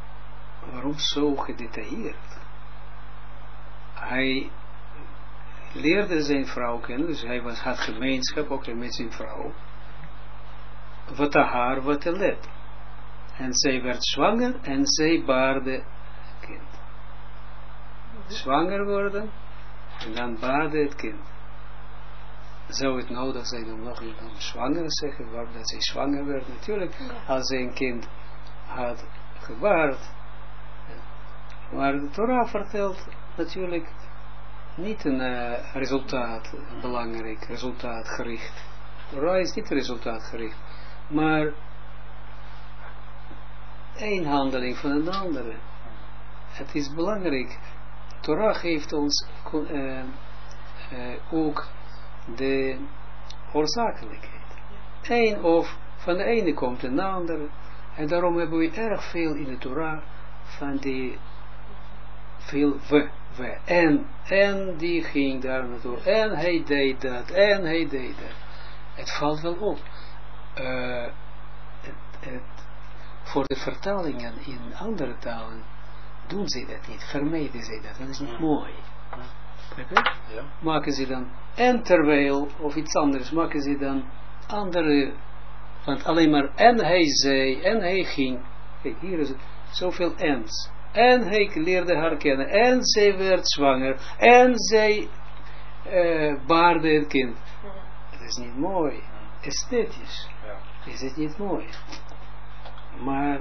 waarom zo gedetailleerd? Hij leerde zijn vrouw kennen, dus hij had gemeenschap ook met zijn vrouw. Wat haar, wat let. En zij werd zwanger en zij baarde kind. Zwanger worden en dan baarde het kind. Zou het nodig zijn om nog zwanger te zeggen, dat zij zwanger werd? Natuurlijk, als zij een kind had gebaard. Maar de Torah vertelt natuurlijk niet een resultaat, een belangrijk resultaatgericht. Torah is niet resultaatgericht, maar één handeling van een andere. Het is belangrijk. Torah geeft ons ook de oorzakelijkheid. Eén of van de ene komt een andere. En daarom hebben we erg veel in de Torah van die veel we. En die ging daar naartoe. En hij deed dat. En hij deed dat. Het valt wel op. Voor de vertalingen in andere talen doen ze dat niet. Vermijden ze dat. Dat is niet mooi. Ja. Maken ze dan, en terwijl, of iets anders, maken ze dan andere, want alleen maar, en hij zei, en hij ging, kijk, hier is het, zoveel ens, en hij leerde haar kennen, en zij werd zwanger, en zij baarde het kind. Dat is niet mooi, esthetisch, is het niet mooi, maar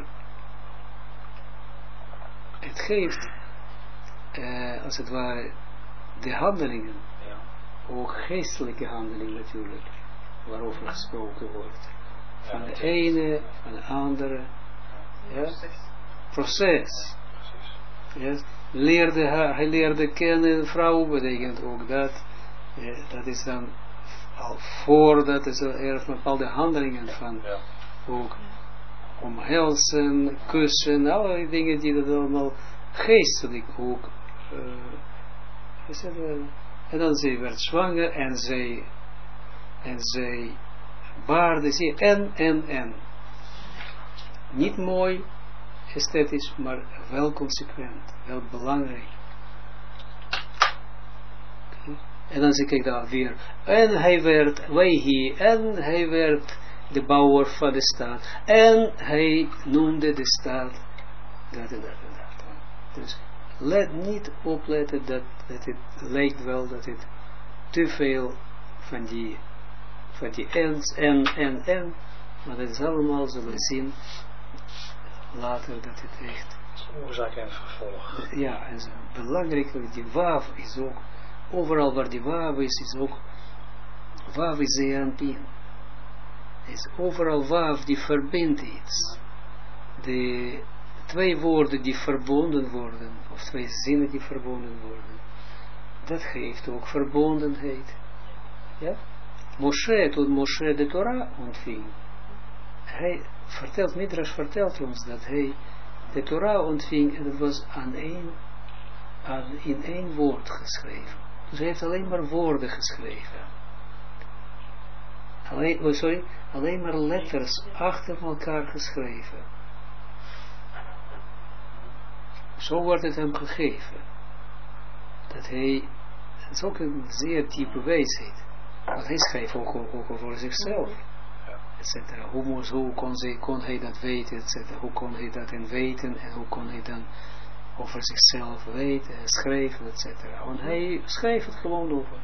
het geeft, als het ware, de handelingen, ook geestelijke handelingen natuurlijk, waarover gesproken wordt. Van de ene, van de andere. Ja? Proces. Yes. Hij leerde kennen, vrouw betekent ook dat. Dat is dan al voordat is er bepaalde handelingen van. Ook omhelzen, kussen, allerlei dingen die dat allemaal geestelijk ook en dan zij werd zwanger en zij baarde ze en. Niet mooi, esthetisch, maar wel consequent, wel belangrijk. Okay. En dan zie ik daar weer, en hij werd en hij werd de bouwer van de staat, en hij noemde de staat, dat en dat en dat. Dus, let niet opletten dat het lijkt wel dat het te veel van die ens en, maar dat is allemaal, zullen we zien later dat het echt oorzaak en vervolg. Ja, en belangrijk, die wav is ook, overal waar die wav is ook, wav is zeeranpien. Is overal wav die verbindt iets. De twee woorden die verbonden worden, of twee zinnen die verbonden worden, dat geeft ook verbondenheid. Ja? Toen Moshe de Torah ontving, hij vertelt, Midrash vertelt ons dat hij de Torah ontving en het was in één woord geschreven. Dus hij heeft alleen maar woorden geschreven. Alleen maar letters achter elkaar geschreven. Zo wordt het hem gegeven. Dat hij, het is ook een zeer diepe wijsheid. Want hij schreef ook over zichzelf. Etc. Hoe kon hij dat weten, etc. Hoe kon hij dat weten en hoe kon hij dan over zichzelf weten, schrijven, etc. Want hij schreef het gewoon over.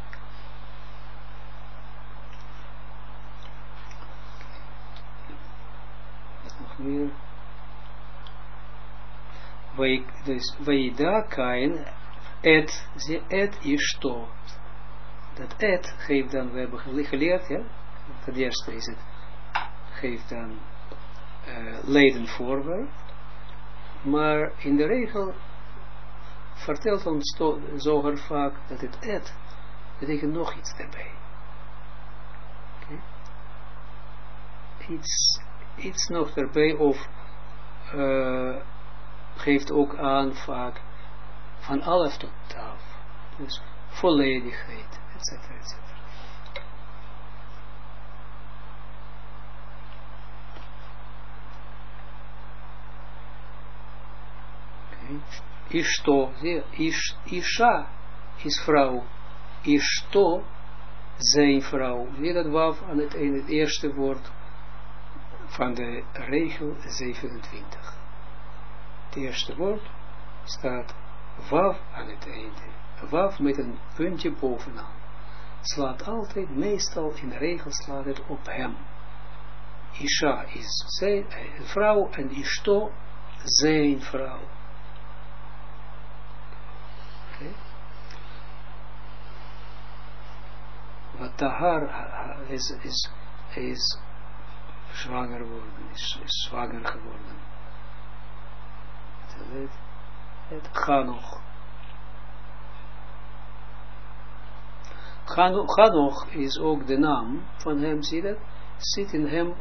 Nog meer. Vaida Kain et ishto. Dat et geeft dan, we hebben geleerd, ja. Ten eerste is het, geeft dan leden voorwerp, maar in de regel vertelt ons Zohar vaak dat het et betekent nog iets erbij. Okay. Iets nog erbij, of geeft ook aan vaak van alef tot taf, dus volledigheid, etc. etc. Ishto, Isha is vrouw. Ishto, zijn vrouw. Zie dat waf aan het eerste woord van de regel 27. Het eerste woord staat waf aan het einde. Waf met een puntje bovenaan. Slaat altijd, meestal in de regel slaat het op hem. Isha is zijn vrouw en Ishto zijn vrouw. Okay. Wat tahar is zwanger worden, is zwanger geworden. Het Chanoch. Chanoch is ook de naam van hem, zie dat? Zit in hem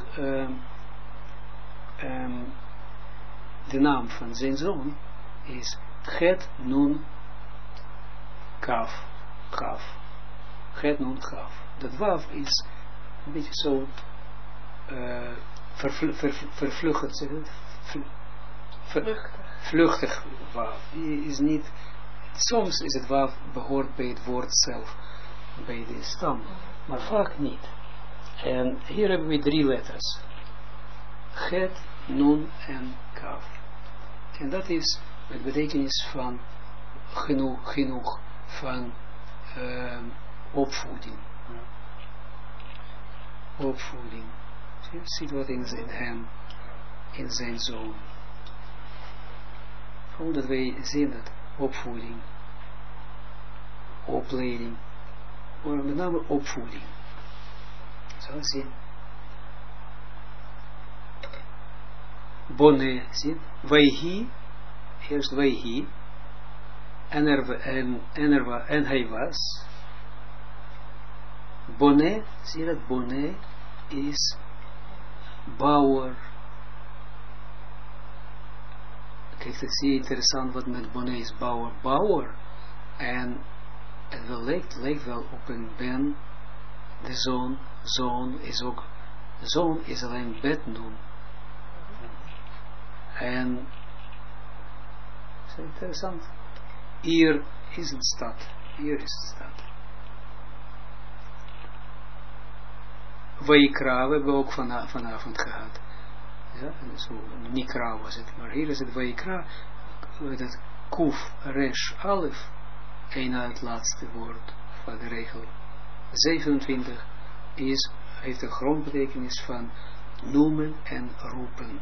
de naam van zijn zoon is Het Nun Kaf. Kaf. Het Nun Kaf. Dat waf is een beetje zo vervluchtig, zeg het? Vluchtig waf. Is niet, soms is het waf behoort bij het woord zelf, bij de stam, maar vaak niet. En hier hebben we 3 letters. Het, Nun en Kaf. En dat is het betekenis van genoeg van opvoeding. Opvoeding. Ziet wat in hem, in zijn zoon. Omdat wij zien dat opvoeding, opleiding, maar met name opvoeding. Zo zien. Bonne, zie. Weihi, eerst weihi, en hij was. Bonne, zie dat bonne is bouwer. Kijk, dat zie je interessant wat met bonne is bouwer. Bouwer. En het lijkt wel op een ben. De zoon is alleen bet doen. En, is dat interessant? Hier is een stad. Hier is een stad. Vaikra, we hebben ook vanavond gehad. Ja, en zo, Nikra was het. Maar hier is het Vaikra. Dat Kuf, Resh, Alef. En na het laatste woord van de regel 27 heeft een grondbetekenis van noemen en roepen.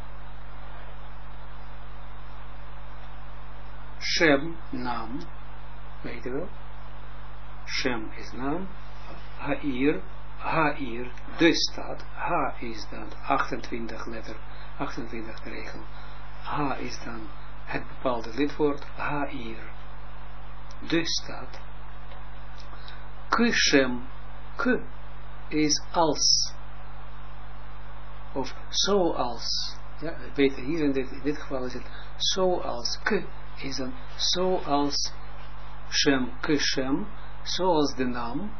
Shem, naam, weet je wel? Shem is naam. Ha'ir, de stad. Ha is dan 28 letter, 28 regel. Ha is dan het bepaalde lidwoord. Ha'ir, de stad. Kushem, k is als. Of zoals. Ja, beter hier in dit geval is het zoals. K is dan zoals Shem, Kushem, zoals de naam.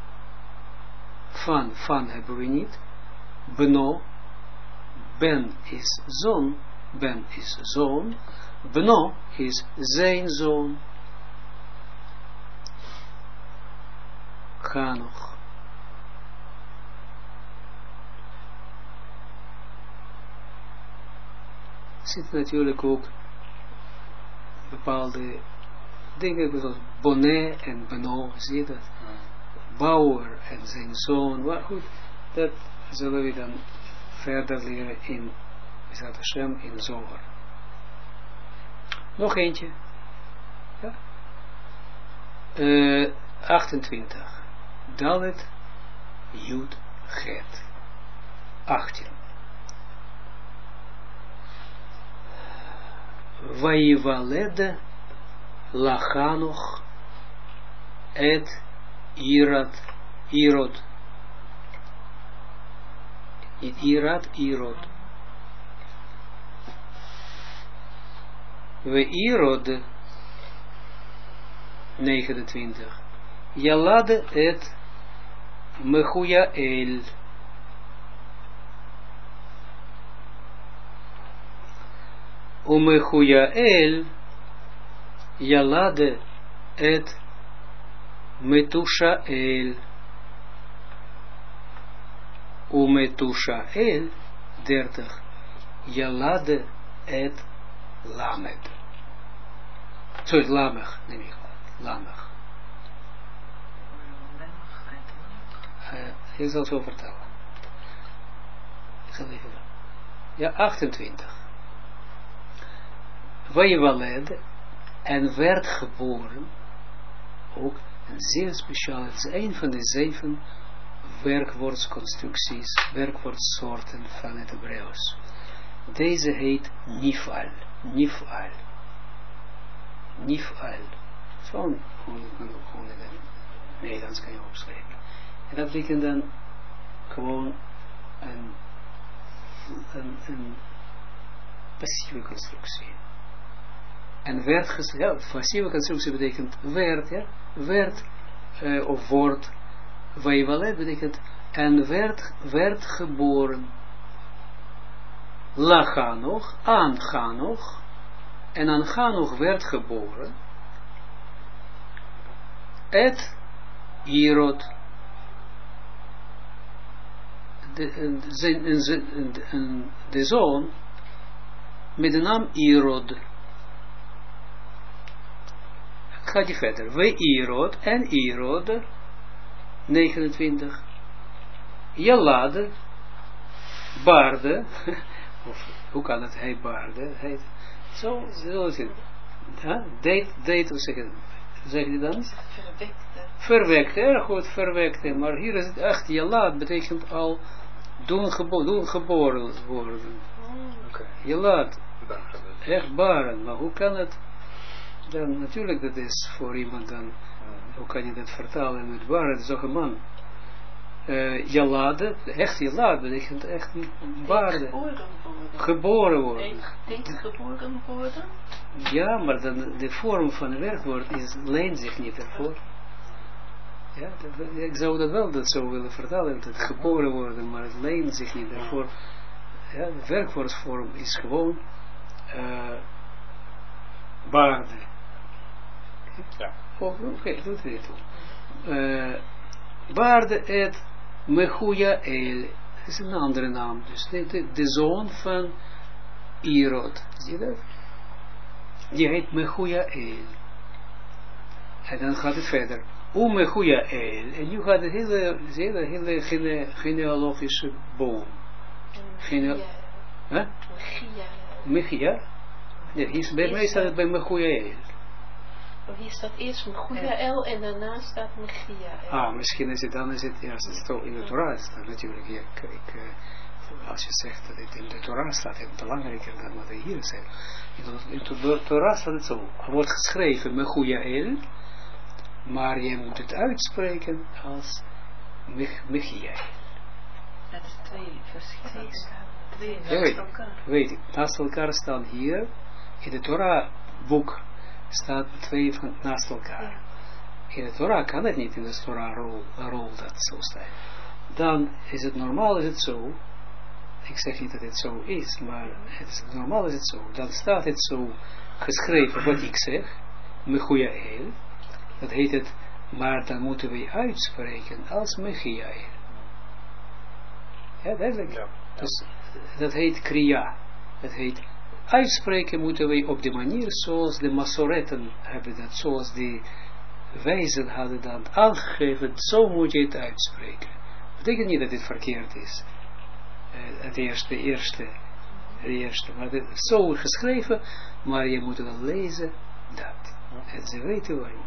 Van hebben we niet. Beno, ben is zoon. Ben is zoon. Beno is zijn zoon. Chanoch. Zit natuurlijk ook bepaalde dingen zoals bonne en beno, zie je dat? Bouwer en zijn zoon, maar goed, dat zullen we dan verder leren in Bezrat Hashem in Zohar. Nog eentje. Ja? 28. Dalet Yud Het. 18. Vaivaled Lachanoch et Irod. Niet Irod. We Irod 29. Yalade et Mechuyael. Umechuyael Yalade et Metushael. Umetushael 30. Yalade et lamed. Sorry, lamech, neem ik lamech. Je zal zo vertellen. Ik zal even. Ja, 28. Vayewaled en werd geboren. Ook een zeer speciaal. Het is een van de 7 werkwoordsconstructies, werkwoordsoorten van het Hebreeuws. Deze heet Nifal. Nifal. Nifal. Zo'n gewoon in het Nederlands kan je opschrijven. En dat betekent dan gewoon een passieve constructie. En werd, ja, passieve constructie betekent werd, ja, werd of woord. Vayewaled betekent en werd geboren. La Chanoch, aan Chanoch, en aan Chanoch werd geboren. Et Irod, de zoon met de naam Irod. Gaat je verder. We Irod en Irod 29. Yalad baarde, of hoe kan het, hij baarde, hij, zo is het. Deed, hoe zeg je dan? Verwekte. Verwekte, erg goed, verwekte. Maar hier is het echt, Yalad betekent al doen geboren worden. Okay. Yalad, echt baren. Maar hoe kan het? Dan natuurlijk, dat is voor iemand dan, hoe kan je dat vertalen met baren? Het is ook een man. Yalade, echt Yalade, betekent echt baarde. Geboren worden. Deed geboren worden? Ja, maar dan de vorm van het werkwoord leent zich niet ervoor. Ja, ik zou dat wel dat zo willen vertellen, dat geboren worden, maar het leent zich niet ervoor. Ja, de werkwoordsvorm is gewoon baarde. Ja. Oké, doet het toe. Baarde et Mechuyael. Dat is een andere naam. Dus de zoon van Irod. Zie je dat? Die heet Mechuyael. En dan gaat het verder. Mechuyael. En nu gaat het hele genealogische boom. Mechia? Nee, bij mij staat het bij Mechuyael. Hier staat eerst Mechuyael en daarna staat Mechiael. Ah, misschien is het dan, ja, het is toch in de Torah staat natuurlijk. Ja, als je zegt dat het in de Torah staat, is het belangrijker dan wat er hier zegt. In de Torah staat het zo. Er wordt geschreven Mechuyael, maar je moet het uitspreken als Mechiael. Dat is 2 verschillende. 2 naast elkaar. Weet ik, naast elkaar staan hier, in de Torah boek, staat 2 naast elkaar. Ja. In de Torah kan het niet, in de Torah rol dat zo staat. Dan is het normaal, is het zo. Ik zeg niet dat het zo is, maar het is normaal, is het zo. Dan staat het zo geschreven wat ik zeg, Mechuyael. Dat heet het, maar dan moeten we uitspreken als Mechiael. Ja, duidelijk. Ja. Dus dat heet Kriya. Dat heet uitspreken moeten we op de manier zoals de Masoretten hebben dat, zoals de wijzen hadden dat aangegeven, zo moet je het uitspreken. Dat betekent niet dat het verkeerd is. Het eerste, maar het is zo geschreven, maar je moet wel lezen dat. En ze weten waarom.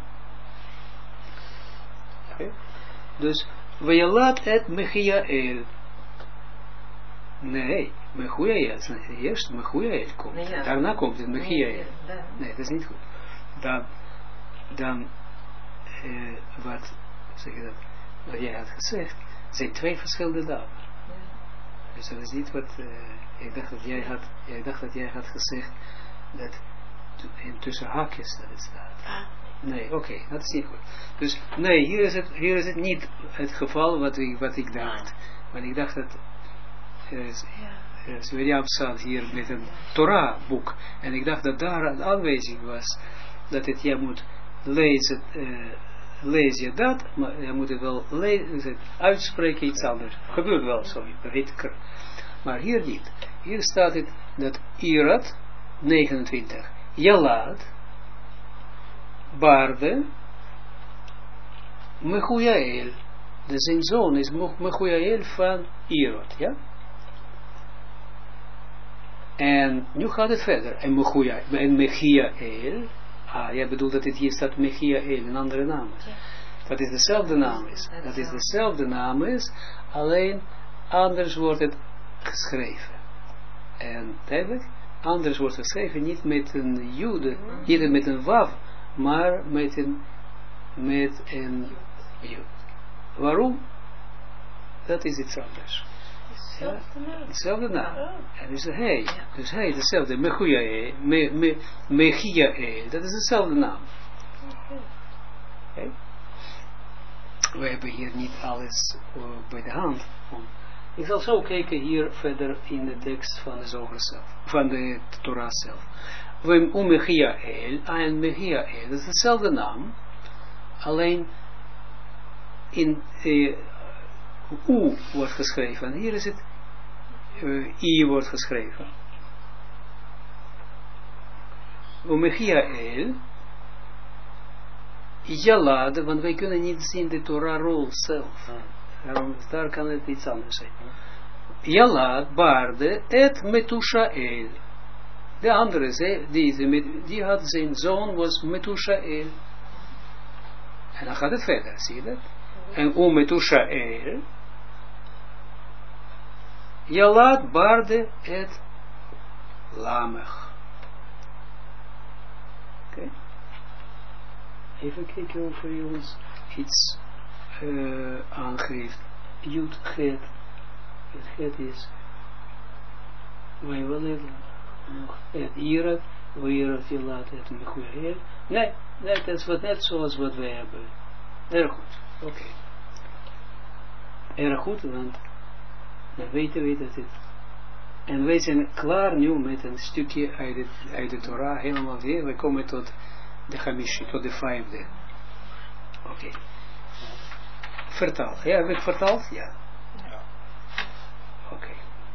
Okay. Dus, Vayelad et Mechiael. Nee, Mechuyael. Eerst Mechuyael komt. Nee, ja. Daarna komt het Mechiael. Nee, dat is niet goed. Dan wat, zeg je dat, wat jij had gezegd, zijn 2 verschillende namen. Ja. Dus dat is niet wat, ik dacht dat jij had gezegd, dat in tussen haakjes dat het staat. Nee, oké, dat is niet goed. Dus, nee, hier is het niet het geval wat ik dacht. Want ik dacht dat Mirjam staat hier met een Torah boek. En ik dacht dat daar een aanwijzing was dat het jij moet lezen, lees je dat, maar je moet het wel uitspreken iets anders. Gebeurt wel zo, maar hier niet. Hier staat het dat Irad, 29, Jalad, baarde, Mechuyael. Dus zijn zoon is Mechuyael van Irad, ja? En nu gaat het verder. En Mechiael, jij bedoelt dat het hier staat Mechiael, een andere naam is. Ja. Dat is dezelfde naam is. Dat is dezelfde naam is, alleen anders wordt het geschreven. En duidelijk, anders wordt geschreven niet met een jude, niet met een wav, maar met een jude. Waarom? Dat is iets anders. Dezelfde naam. En dus hij, dezelfde, Mechiael, dat is dezelfde naam. Okay. We hebben hier niet alles bij de hand. Ik zal zo kijken hier verder in de tekst van de Zoger zelf, van de Torah zelf. Mechiael, en Mechiael, dat is dezelfde naam, alleen in U wordt geschreven. Hier is het I wordt geschreven. Mechiael, Jalad, want wij kunnen niet zien de Torah-rol zelf. Daar kan het iets anders zijn. Jalad baarde et Metushael. De andere, die had zijn zoon, was Metushael. En dan gaat het verder, zie je dat? En Metushael, Jalad baarde et Lamech. Oké. Even kijken of hij ons iets aangeeft. Jut het. Het is. Wij willen nog het Irad. Irad Jalad et Mechuyael. Nee, dat is wat net zoals wat wij hebben. Erg goed. Oké. Erg goed, want dan weten we dat het. En wij zijn klaar nu met een stukje uit de Torah, helemaal weer. We komen tot de Hamishi, tot de 5e. Oké. Vertaal. Ja, heb ik vertaald? Ja. Oké.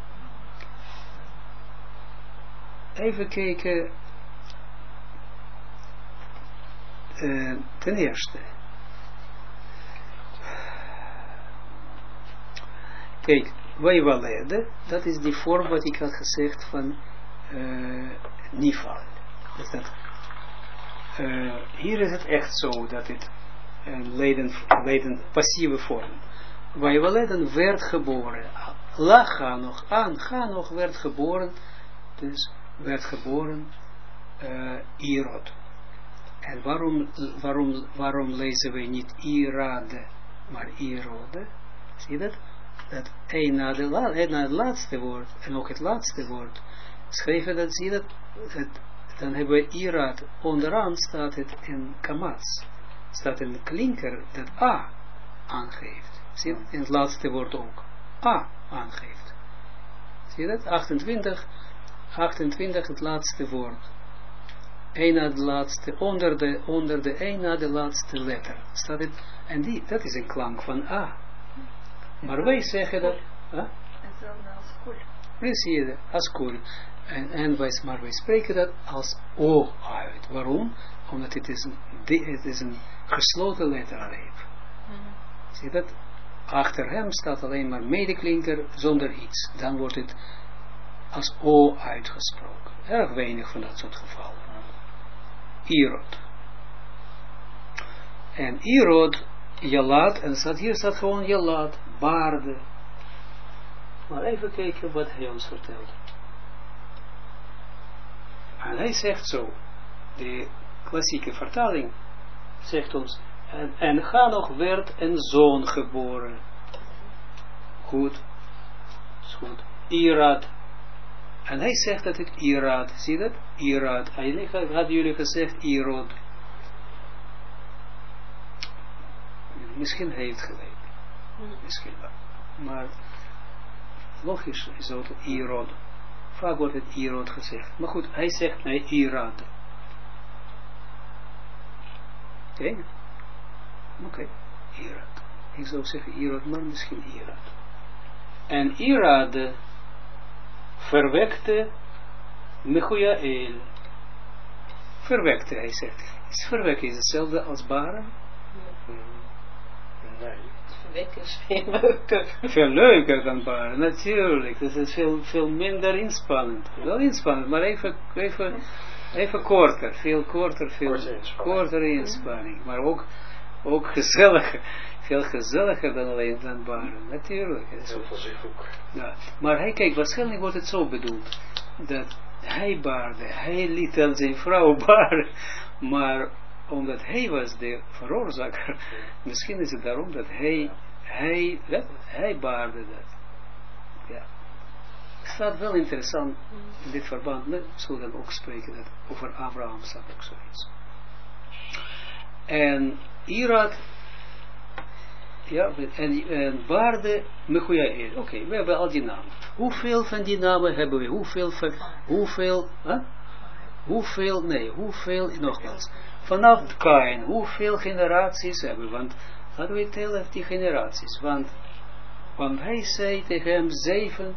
Even kijken. Ten eerste. Kijk, Waywalede, dat is die vorm wat ik had gezegd van Nifal. Dus dat, hier is het echt zo dat het een passieve vorm. Waywalede werd geboren. La Chanoch werd geboren. Dus werd geboren Irod. En waarom lezen we niet Irade, maar Irode? Zie je dat? Dat een na het laatste woord, en ook het laatste woord, schrijven dat, zie je dat, dan hebben we Irad, onderaan staat het in Kamats, staat een klinker dat A aangeeft. Zie je, in het laatste woord ook, A aangeeft. Zie je dat? 28, het laatste woord. Een na de laatste, onder de een na de laatste letter, staat het, en dat is een klank van A. Maar wij zeggen dat. Hetzelfde als koel. Precies, als koel. Maar wij spreken dat als O uit. Waarom? Omdat het is een gesloten lettergreep. Zie je dat? Achter hem staat alleen maar medeklinker zonder iets. Dan wordt het als O uitgesproken. Erg weinig van dat soort gevallen. Irod. En Irod, Jalad, en hier staat gewoon Jalad, baarde. Maar even kijken wat hij ons vertelt. En hij zegt zo, de klassieke vertaling zegt ons, en Chanoch werd een zoon geboren. Goed, is goed. Irad. En hij zegt dat het Irad, zie je dat? Irad. Eigenlijk hadden jullie gezegd Irod. Misschien heeft gelijk. Misschien wel. Maar logisch is het Irod. Vaak wordt het Irod gezegd. Maar goed, hij zegt nee, Irad. Oké? Oké, Irad. Ik zou zeggen Irad, maar misschien Irad. En Irad verwekte Mechuyael. Verwekte, hij zegt. Is verwekken is hetzelfde als baren? Nee. Verwekken is veel leuker. Veel leuker dan baren, natuurlijk. Dat is veel minder inspannend. Wel inspannend, maar even korter. Veel korter, kortere inspanning. Maar ook gezelliger. Veel gezelliger dan alleen dan baren, natuurlijk. Heel veel zichthoek. Ja. Maar hij, kijk, waarschijnlijk wordt het zo bedoeld. Dat hij baarde, hij liet aan zijn vrouw baren. Maar omdat hij was de veroorzaker, misschien is het daarom dat hij baarde dat. Ja. Het staat wel interessant in dit verband. We zullen dan ook spreken dat over Abraham staat ook zoiets. En Irad, ja, en baarde Mechuyael. Oké, we hebben al die namen. Hoeveel van die namen hebben we? Hoeveel, nogmaals. Vanaf Kain, hoeveel generaties hebben we? Want laten we tellen die generaties. Want hij zei tegen hem 7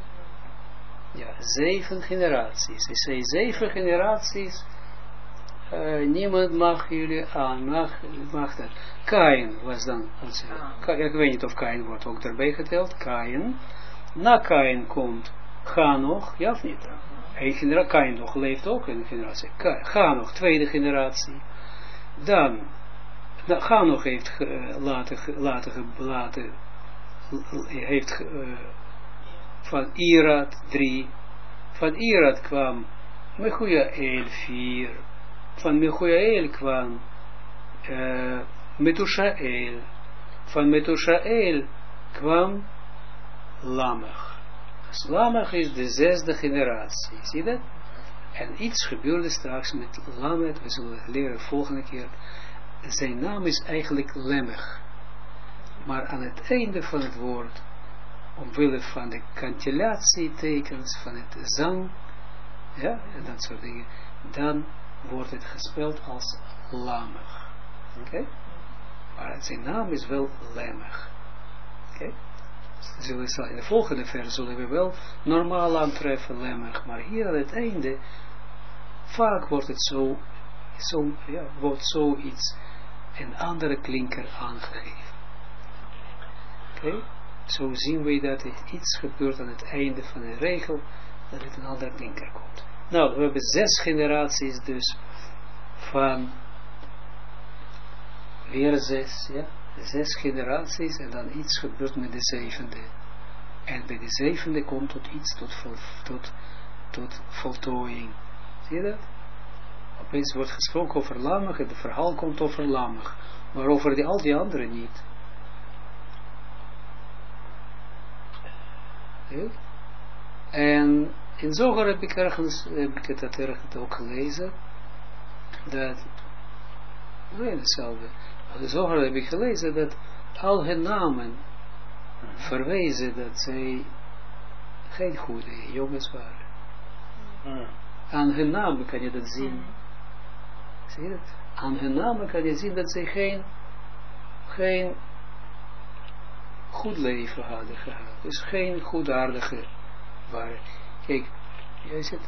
generaties. Hij zei 7 generaties. Niemand mag jullie aan, mag dat. Kain was dan, ik weet niet of Kain wordt ook daarbij geteld, Kain. Na Kain komt Chanoch, ja of niet? Kain nog leeft ook in de generatie. Chanoch, tweede generatie. Dan, Chanoch heeft heeft van Irad 3. Van Irad kwam Mechuyael 4. Van Mechuyael kwam Metushael. Van Metushael kwam Lamech. Dus Lamech is de 6e generatie. Zie dat? En iets gebeurde straks met Lamech. We zullen het leren volgende keer. Zijn naam is eigenlijk Lemech. Maar aan het einde van het woord, omwille van de cantillatietekens, van het zang, ja, en dat soort dingen, dan wordt het gespeld als Lamech. Oké? Maar zijn naam is wel Lemech. Oké? In de volgende vers zullen we wel normaal aantreffen Lemech, maar hier aan het einde, vaak wordt het wordt zoiets een andere klinker aangegeven. Oké? Zo zien we dat het iets gebeurt aan het einde van een regel, dat het een andere klinker komt. Nou, we hebben 6 generaties dus van weer 6, ja, 6 generaties en dan iets gebeurt met de 7e. En bij de 7e komt tot iets, tot voltooiing. Zie je dat? Opeens wordt gesproken over Lamech en het verhaal komt over Lamech, maar over al die anderen niet. Okay. En in Zohar heb ik het ergens ook gelezen, dat, nee, hetzelfde, in Zohar heb ik gelezen dat al hun namen verwezen dat zij geen goede jongens waren. Aan hun namen kan je dat zien. Zie je dat? Aan hun namen kan je zien dat zij geen goed leven hadden gehad. Dus geen goedaardige waren. Kijk, jij zit.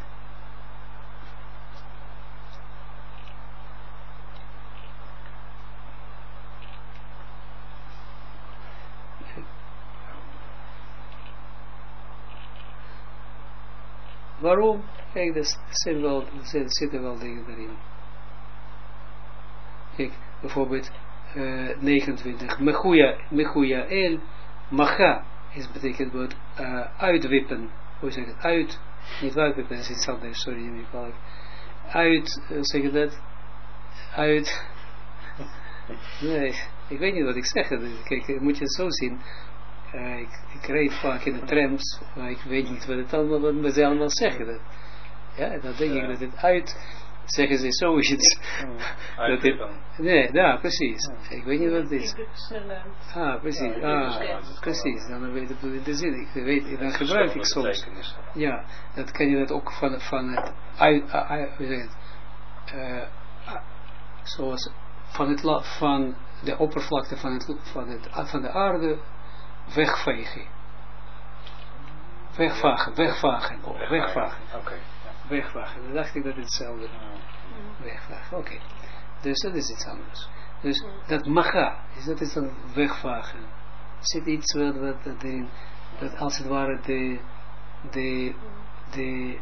Waarom? Kijk, er zitten wel dingen daarin. Kijk, bijvoorbeeld 29. Mechuyael, macha, betekent woord uitwippen. Hoe zeg je dat? Niet uitwippen, dat is iets anders, sorry, zeg je dat? Nee, ik weet niet wat ik zeg. Kijk, moet je het zo zien. Ik reed vaak in de trams, maar ik weet niet wat ze allemaal zeggen. Dat. Ja, dan denk ik dat het zeggen ze zoiets. Nee, ja, precies. Ik weet niet wat het is. Precies. Precies. Dan weet ik de zin. Dan gebruik ik soms. Ja, dat kan je dat ook van het zoals van de oppervlakte van de aarde wegvegen. Wegvagen. Oké. Wegvagen. Dan dacht ik dat het hetzelfde. Wegvagen, oké. Dus dat is iets anders. Dus dat maga, dat is dan wegvagen. Er zit iets dat als het ware de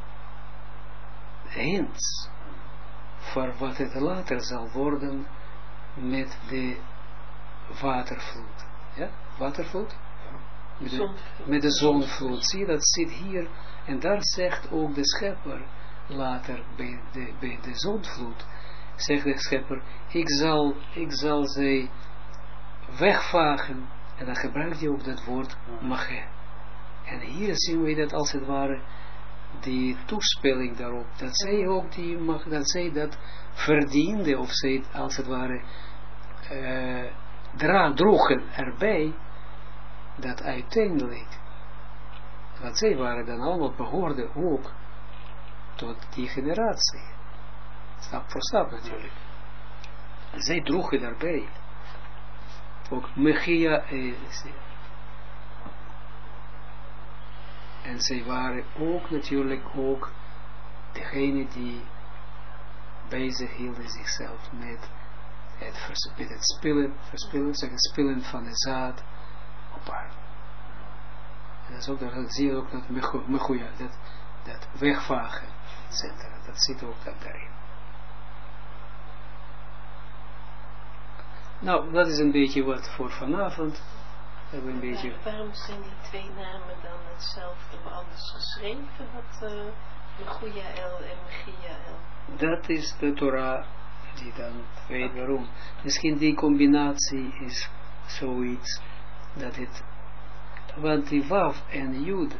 hints voor wat het later zal worden met de watervloed. Ja, watervloed? Met de zonvloed. Zie, dat zit hier. En daar zegt ook de schepper later bij de zonvloed. Zegt de schepper, ik zal ze wegvagen. En dan gebruikt hij ook dat woord maghe. En hier zien we dat als het ware die toespeling daarop. Dat zij ook dat zij dat verdiende. Of zij als het ware droegen erbij. Dat uiteindelijk. Want zij waren dan allemaal behoorden ook tot die generatie. Stap voor stap natuurlijk. Zij droegen daarbij. Ook Mechia. En zij waren ook natuurlijk ook degene die bezig hielden zichzelf met het spillen van de zaad op aarde. En dat is ook, dat zie je ook dat Mechuya, dat wegvagen, etc. Dat zit ook daarin. Nou, dat is een beetje wat voor vanavond. Een beetje. Waarom zijn die twee namen dan hetzelfde, maar anders geschreven? Wat Mechuyael en Mechiael? Dat is de Torah die dan weet waarom. Misschien die combinatie is zoiets dat het. Want die Wav en Jud,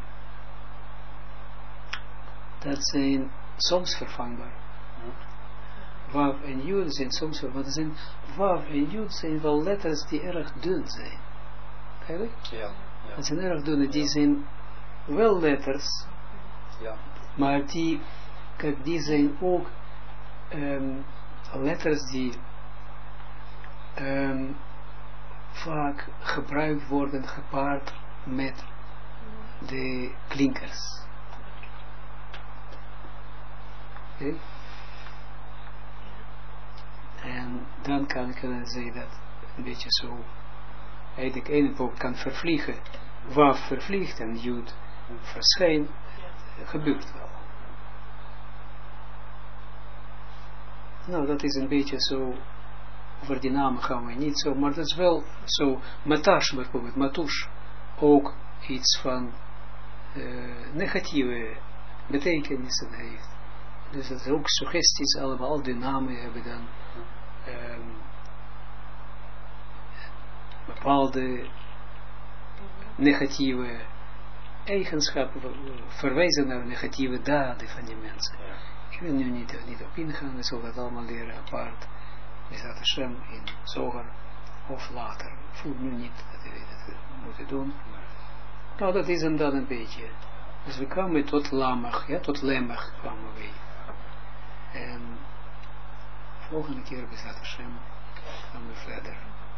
dat zijn soms vervangbaar. Wav en Jud zijn soms vervangbaar. Wav en Jud zijn wel letters die erg dun zijn. Eigenlijk? Ja. Dat zijn erg dun. Die zijn wel letters. Ja. Maar die zijn ook letters die vaak gebruikt worden gepaard met de klinkers. Okay. En dan kan ze dat een beetje zo eigenlijk ene boek kan vervliegen. Waf vervliegt en Jud verschijnt. Gebeurt wel. Nou, dat is een beetje zo. Over die namen gaan we niet zo, maar dat is wel zo. Matash bijvoorbeeld, Matush, ook iets van negatieve betekenissen heeft. Dus dat is ook suggesties, allemaal, al die namen hebben dan bepaalde negatieve eigenschappen, verwijzen naar negatieve daden van die mensen. Ja. Ik wil nu niet op ingaan, we zullen dat allemaal leren apart. Is dat Hashem in Zoger of later. Ik voel nu niet dat we dat moeten doen. Nou, dat is dan een beetje. Dus we kwamen tot Lamach, ja, tot Lemach kwamen we. En volgende keer is dat Hashem gaan we verder.